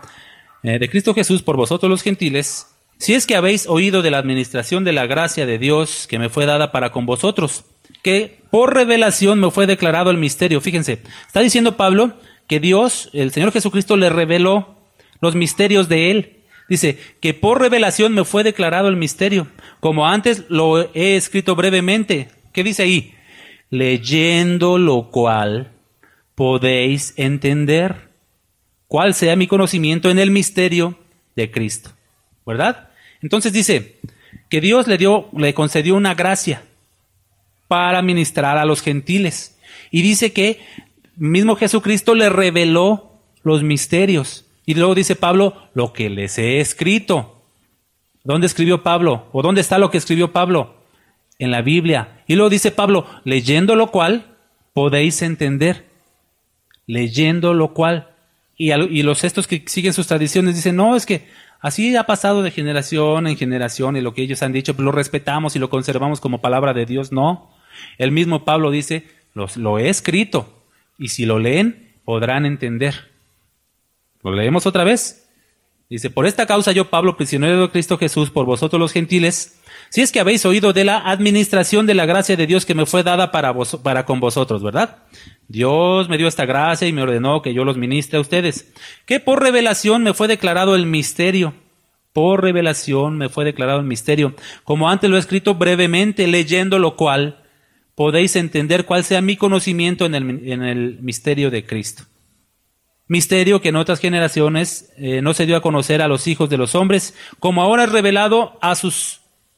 A: Jesús por vosotros los gentiles, si es que habéis oído de la administración de la gracia de Dios que me fue dada para con vosotros, que por revelación me fue declarado el misterio. Fíjense, está diciendo Pablo que Dios, el Señor Jesucristo, le reveló los misterios de Él. Dice que por revelación me fue declarado el misterio, como antes lo he escrito brevemente. ¿Qué dice ahí? Leyendo lo cual podéis entender cuál sea mi conocimiento en el misterio de Cristo. ¿Verdad? Entonces dice que Dios le concedió una gracia para ministrar a los gentiles. Y dice que mismo Jesucristo le reveló los misterios. Y luego dice Pablo, lo que les he escrito. ¿Dónde escribió Pablo? ¿O dónde está lo que escribió Pablo? En la Biblia. Y luego dice Pablo, leyendo lo cual podéis entender. Leyendo lo cual. Y los estos que siguen sus tradiciones dicen, no, es que así ha pasado de generación en generación y lo que ellos han dicho, pues lo respetamos y lo conservamos como palabra de Dios. No. El mismo Pablo dice, lo he escrito y si lo leen podrán entender. ¿Lo leemos otra vez? Dice, por esta causa yo, Pablo, prisionero de Cristo Jesús, por vosotros los gentiles, si es que habéis oído de la administración de la gracia de Dios que me fue dada para con vosotros, ¿verdad? Dios me dio esta gracia y me ordenó que yo los ministre a ustedes, que por revelación me fue declarado el misterio. Por revelación me fue declarado el misterio, como antes lo he escrito brevemente, leyendo lo cual podéis entender cuál sea mi conocimiento en el misterio de Cristo. Misterio que en otras generaciones no se dio a conocer a los hijos de los hombres, como ahora es revelado a sus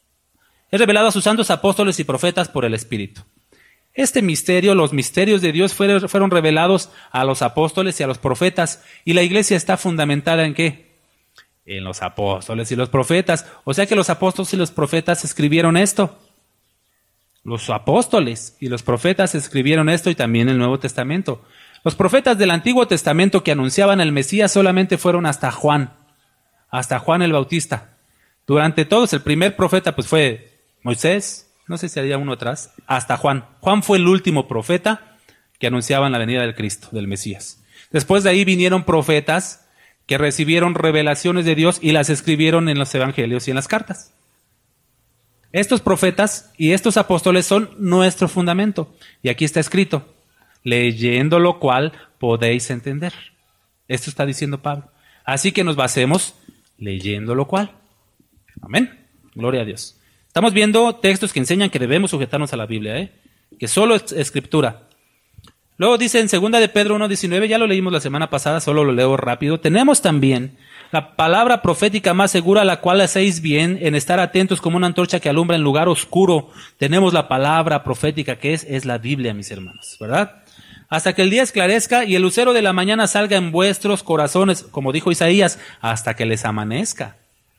A: santos apóstoles y profetas por el Espíritu. Este misterio, los misterios de Dios fueron revelados a los apóstoles y a los profetas, y la iglesia está fundamentada ¿en qué? En los apóstoles y los profetas. O sea que los apóstoles y los profetas escribieron esto. Los apóstoles y los profetas escribieron esto y también el Nuevo Testamento. Los profetas del Antiguo Testamento que anunciaban el Mesías solamente fueron hasta Juan el Bautista. Durante todos, el primer profeta pues fue Moisés, no sé si había uno atrás, hasta Juan. Juan fue el último profeta que anunciaban la venida del Cristo, del Mesías. Después de ahí vinieron profetas que recibieron revelaciones de Dios y las escribieron en los evangelios y en las cartas. Estos profetas y estos apóstoles son nuestro fundamento. Y aquí está escrito, leyendo lo cual podéis entender. Esto está diciendo Pablo. Así que nos basemos leyendo lo cual. Amén. Gloria a Dios. Estamos viendo textos que enseñan que debemos sujetarnos a la Biblia, que solo es escritura. Luego dice en 2 de Pedro 1:19, ya lo leímos la semana pasada, solo lo leo rápido. Tenemos también la palabra profética más segura, a la cual hacéis bien en estar atentos como una antorcha que alumbra en lugar oscuro. Tenemos la palabra profética que es la Biblia, mis hermanos, ¿verdad? Hasta que el día esclarezca y el lucero de la mañana salga en vuestros corazones, como dijo Isaías, hasta que les amanezca.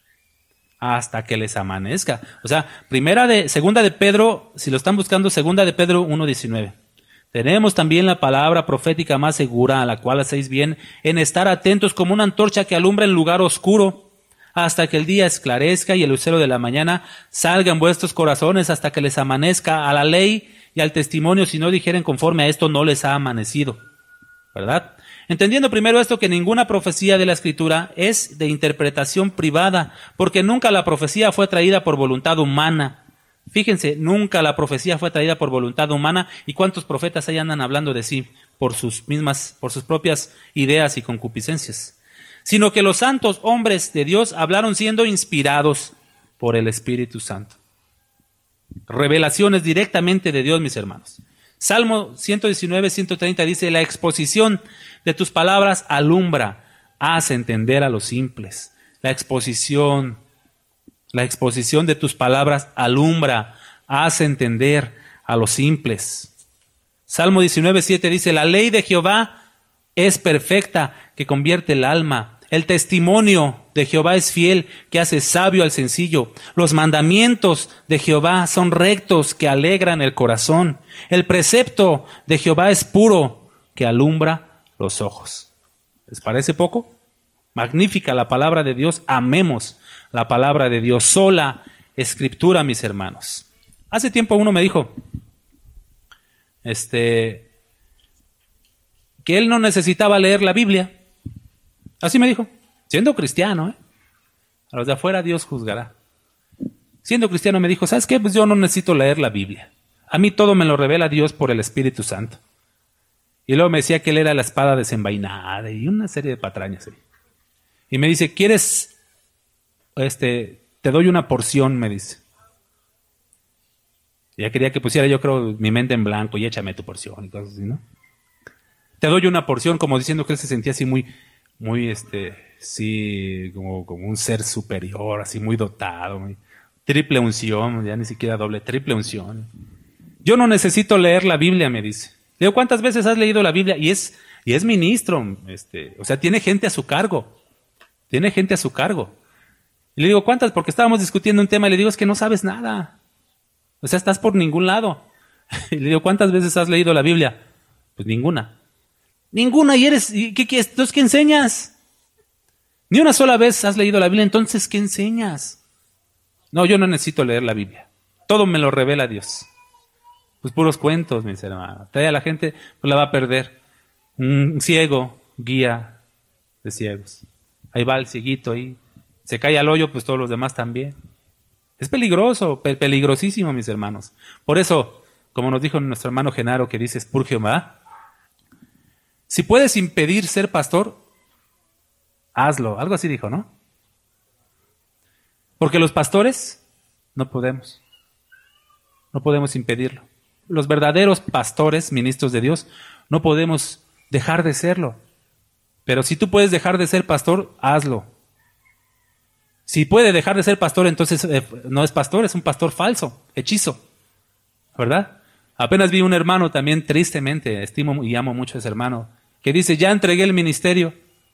A: Hasta que les amanezca. O sea, segunda de Pedro, si lo están buscando, 2 de Pedro 1:19. Tenemos también la palabra profética más segura, a la cual hacéis bien en estar atentos como una antorcha que alumbra en lugar oscuro, hasta que el día esclarezca y el lucero de la mañana salga en vuestros corazones, hasta que les amanezca. A la ley y al testimonio, si no dijeren conforme a esto, no les ha amanecido. ¿Verdad? Entendiendo primero esto, que ninguna profecía de la Escritura es de interpretación privada, porque nunca la profecía fue traída por voluntad humana. Fíjense, nunca la profecía fue traída por voluntad humana, y cuántos profetas ahí andan hablando de sí por sus propias ideas y concupiscencias, sino que los santos hombres de Dios hablaron siendo inspirados por el Espíritu Santo. Revelaciones directamente de Dios, mis hermanos. Salmo 119, 130 dice, la exposición de tus palabras alumbra, hace entender a los simples. La exposición de tus palabras alumbra, hace entender a los simples. Salmo 19, 7 dice, la ley de Jehová es perfecta, que convierte el alma. El testimonio de Jehová es fiel, que hace sabio al sencillo. Los mandamientos de Jehová son rectos, que alegran el corazón. El precepto de Jehová es puro, que alumbra los ojos. ¿Les parece poco? Magnífica la palabra de Dios. Amemos la palabra de Dios. Sola escritura, mis hermanos. Hace tiempo uno me dijo que él no necesitaba leer la Biblia. Así me dijo, siendo cristiano, a los de afuera Dios juzgará. Siendo cristiano me dijo, ¿sabes qué? Pues yo no necesito leer la Biblia. A mí todo me lo revela Dios por el Espíritu Santo. Y luego me decía que él era la espada desenvainada y una serie de patrañas. Y me dice, ¿quieres? Te doy una porción, me dice. Ya quería que pusiera, yo creo, mi mente en blanco y échame tu porción y cosas así, ¿no? Te doy una porción, como diciendo que él se sentía así muy, sí, como un ser superior, así muy dotado, muy, triple unción, ya ni siquiera doble, triple unción. Yo no necesito leer la Biblia, me dice. Le digo, ¿cuántas veces has leído la Biblia? Y es ministro, o sea, tiene gente a su cargo. Tiene gente a su cargo. Y le digo, ¿cuántas? Porque estábamos discutiendo un tema y le digo, es que no sabes nada. O sea, estás por ningún lado. Y le digo, ¿cuántas veces has leído la Biblia? Pues ninguna. Ninguna, ¿y qué quieres? Entonces, ¿qué enseñas? Ni una sola vez has leído la Biblia, entonces, ¿qué enseñas? No, yo no necesito leer la Biblia. Todo me lo revela Dios. Pues puros cuentos, mis hermanos. Trae a la gente, pues la va a perder. Un ciego, guía de ciegos. Ahí va el cieguito ahí. Se cae al hoyo, pues todos los demás también. Es peligroso, peligrosísimo, mis hermanos. Por eso, como nos dijo nuestro hermano Genaro, que dice Spurgeon, ¿verdad? Si puedes impedir ser pastor, hazlo. Algo así dijo, ¿no? Porque los pastores no podemos. No podemos impedirlo. Los verdaderos pastores, ministros de Dios, no podemos dejar de serlo. Pero si tú puedes dejar de ser pastor, hazlo. Si puede dejar de ser pastor, entonces no es pastor, es un pastor falso, hechizo. ¿Verdad? Apenas vi un hermano también, tristemente, estimo y amo mucho a ese hermano, que dice, ya entregué el ministerio.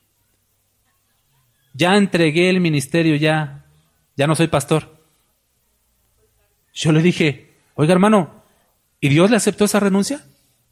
A: Ya entregué el ministerio, ya no soy pastor. Yo le dije, oiga hermano, ¿y Dios le aceptó esa renuncia?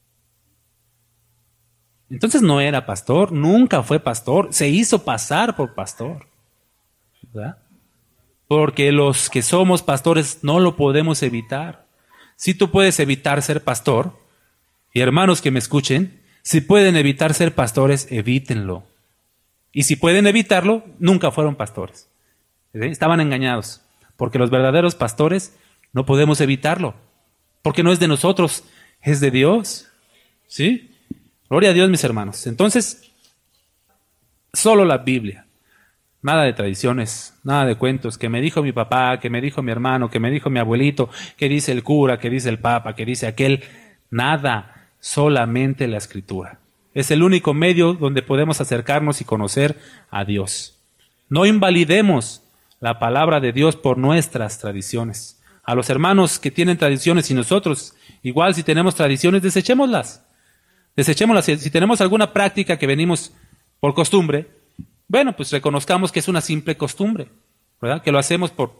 A: Entonces no era pastor, nunca fue pastor, se hizo pasar por pastor. ¿Verdad? Porque los que somos pastores no lo podemos evitar. Si tú puedes evitar ser pastor, y hermanos que me escuchen, si pueden evitar ser pastores, evítenlo. Y si pueden evitarlo, nunca fueron pastores. ¿Sí? Estaban engañados. Porque los verdaderos pastores no podemos evitarlo. Porque no es de nosotros, es de Dios. ¿Sí? Gloria a Dios, mis hermanos. Entonces, solo la Biblia. Nada de tradiciones, nada de cuentos, que me dijo mi papá, que me dijo mi hermano, que me dijo mi abuelito, que dice el cura, que dice el papa, que dice aquel. Nada, solamente la Escritura. Es el único medio donde podemos acercarnos y conocer a Dios. No invalidemos la palabra de Dios por nuestras tradiciones. A los hermanos que tienen tradiciones y nosotros, igual si tenemos tradiciones, desechémoslas. Desechémoslas. Si tenemos alguna práctica que venimos por costumbre, bueno, pues reconozcamos que es una simple costumbre, ¿verdad? Que lo hacemos por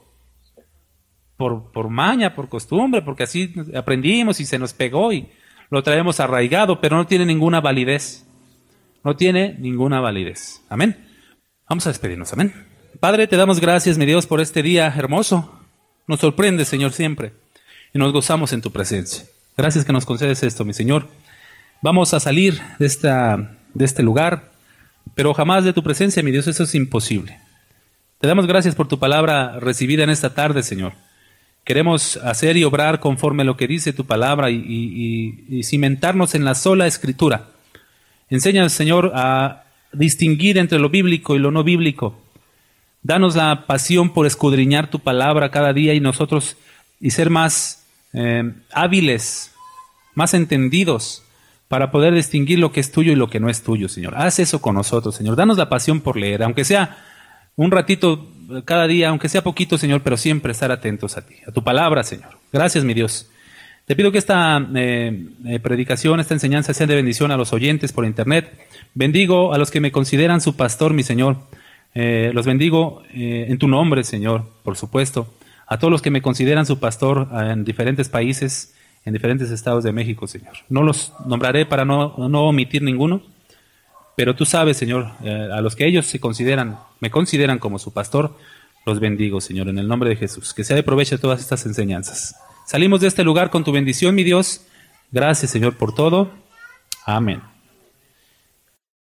A: maña, por costumbre, porque así aprendimos y se nos pegó y lo traemos arraigado, pero no tiene ninguna validez. No tiene ninguna validez. Amén. Vamos a despedirnos, amén. Padre, te damos gracias, mi Dios, por este día hermoso. Nos sorprende, Señor, siempre. Y nos gozamos en tu presencia. Gracias que nos concedes esto, mi Señor. Vamos a salir de este lugar, pero jamás de tu presencia, mi Dios, eso es imposible. Te damos gracias por tu palabra recibida en esta tarde, Señor. Queremos hacer y obrar conforme a lo que dice tu palabra y cimentarnos en la sola Escritura. Enséñanos, Señor, a distinguir entre lo bíblico y lo no bíblico. Danos la pasión por escudriñar tu palabra cada día y ser más hábiles, más entendidos, para poder distinguir lo que es tuyo y lo que no es tuyo, Señor. Haz eso con nosotros, Señor. Danos la pasión por leer, aunque sea un ratito cada día, aunque sea poquito, Señor, pero siempre estar atentos a ti, a tu palabra, Señor. Gracias, mi Dios. Te pido que esta predicación, esta enseñanza sea de bendición a los oyentes por internet. Bendigo a los que me consideran su pastor, mi Señor. Los bendigo en tu nombre, Señor, por supuesto. A todos los que me consideran su pastor en diferentes países, en diferentes estados de México, Señor. No los nombraré para no omitir ninguno, pero tú sabes, Señor, a los que ellos me consideran como su pastor, los bendigo, Señor, en el nombre de Jesús. Que sea de provecho todas estas enseñanzas. Salimos de este lugar con tu bendición, mi Dios. Gracias, Señor, por todo. Amén.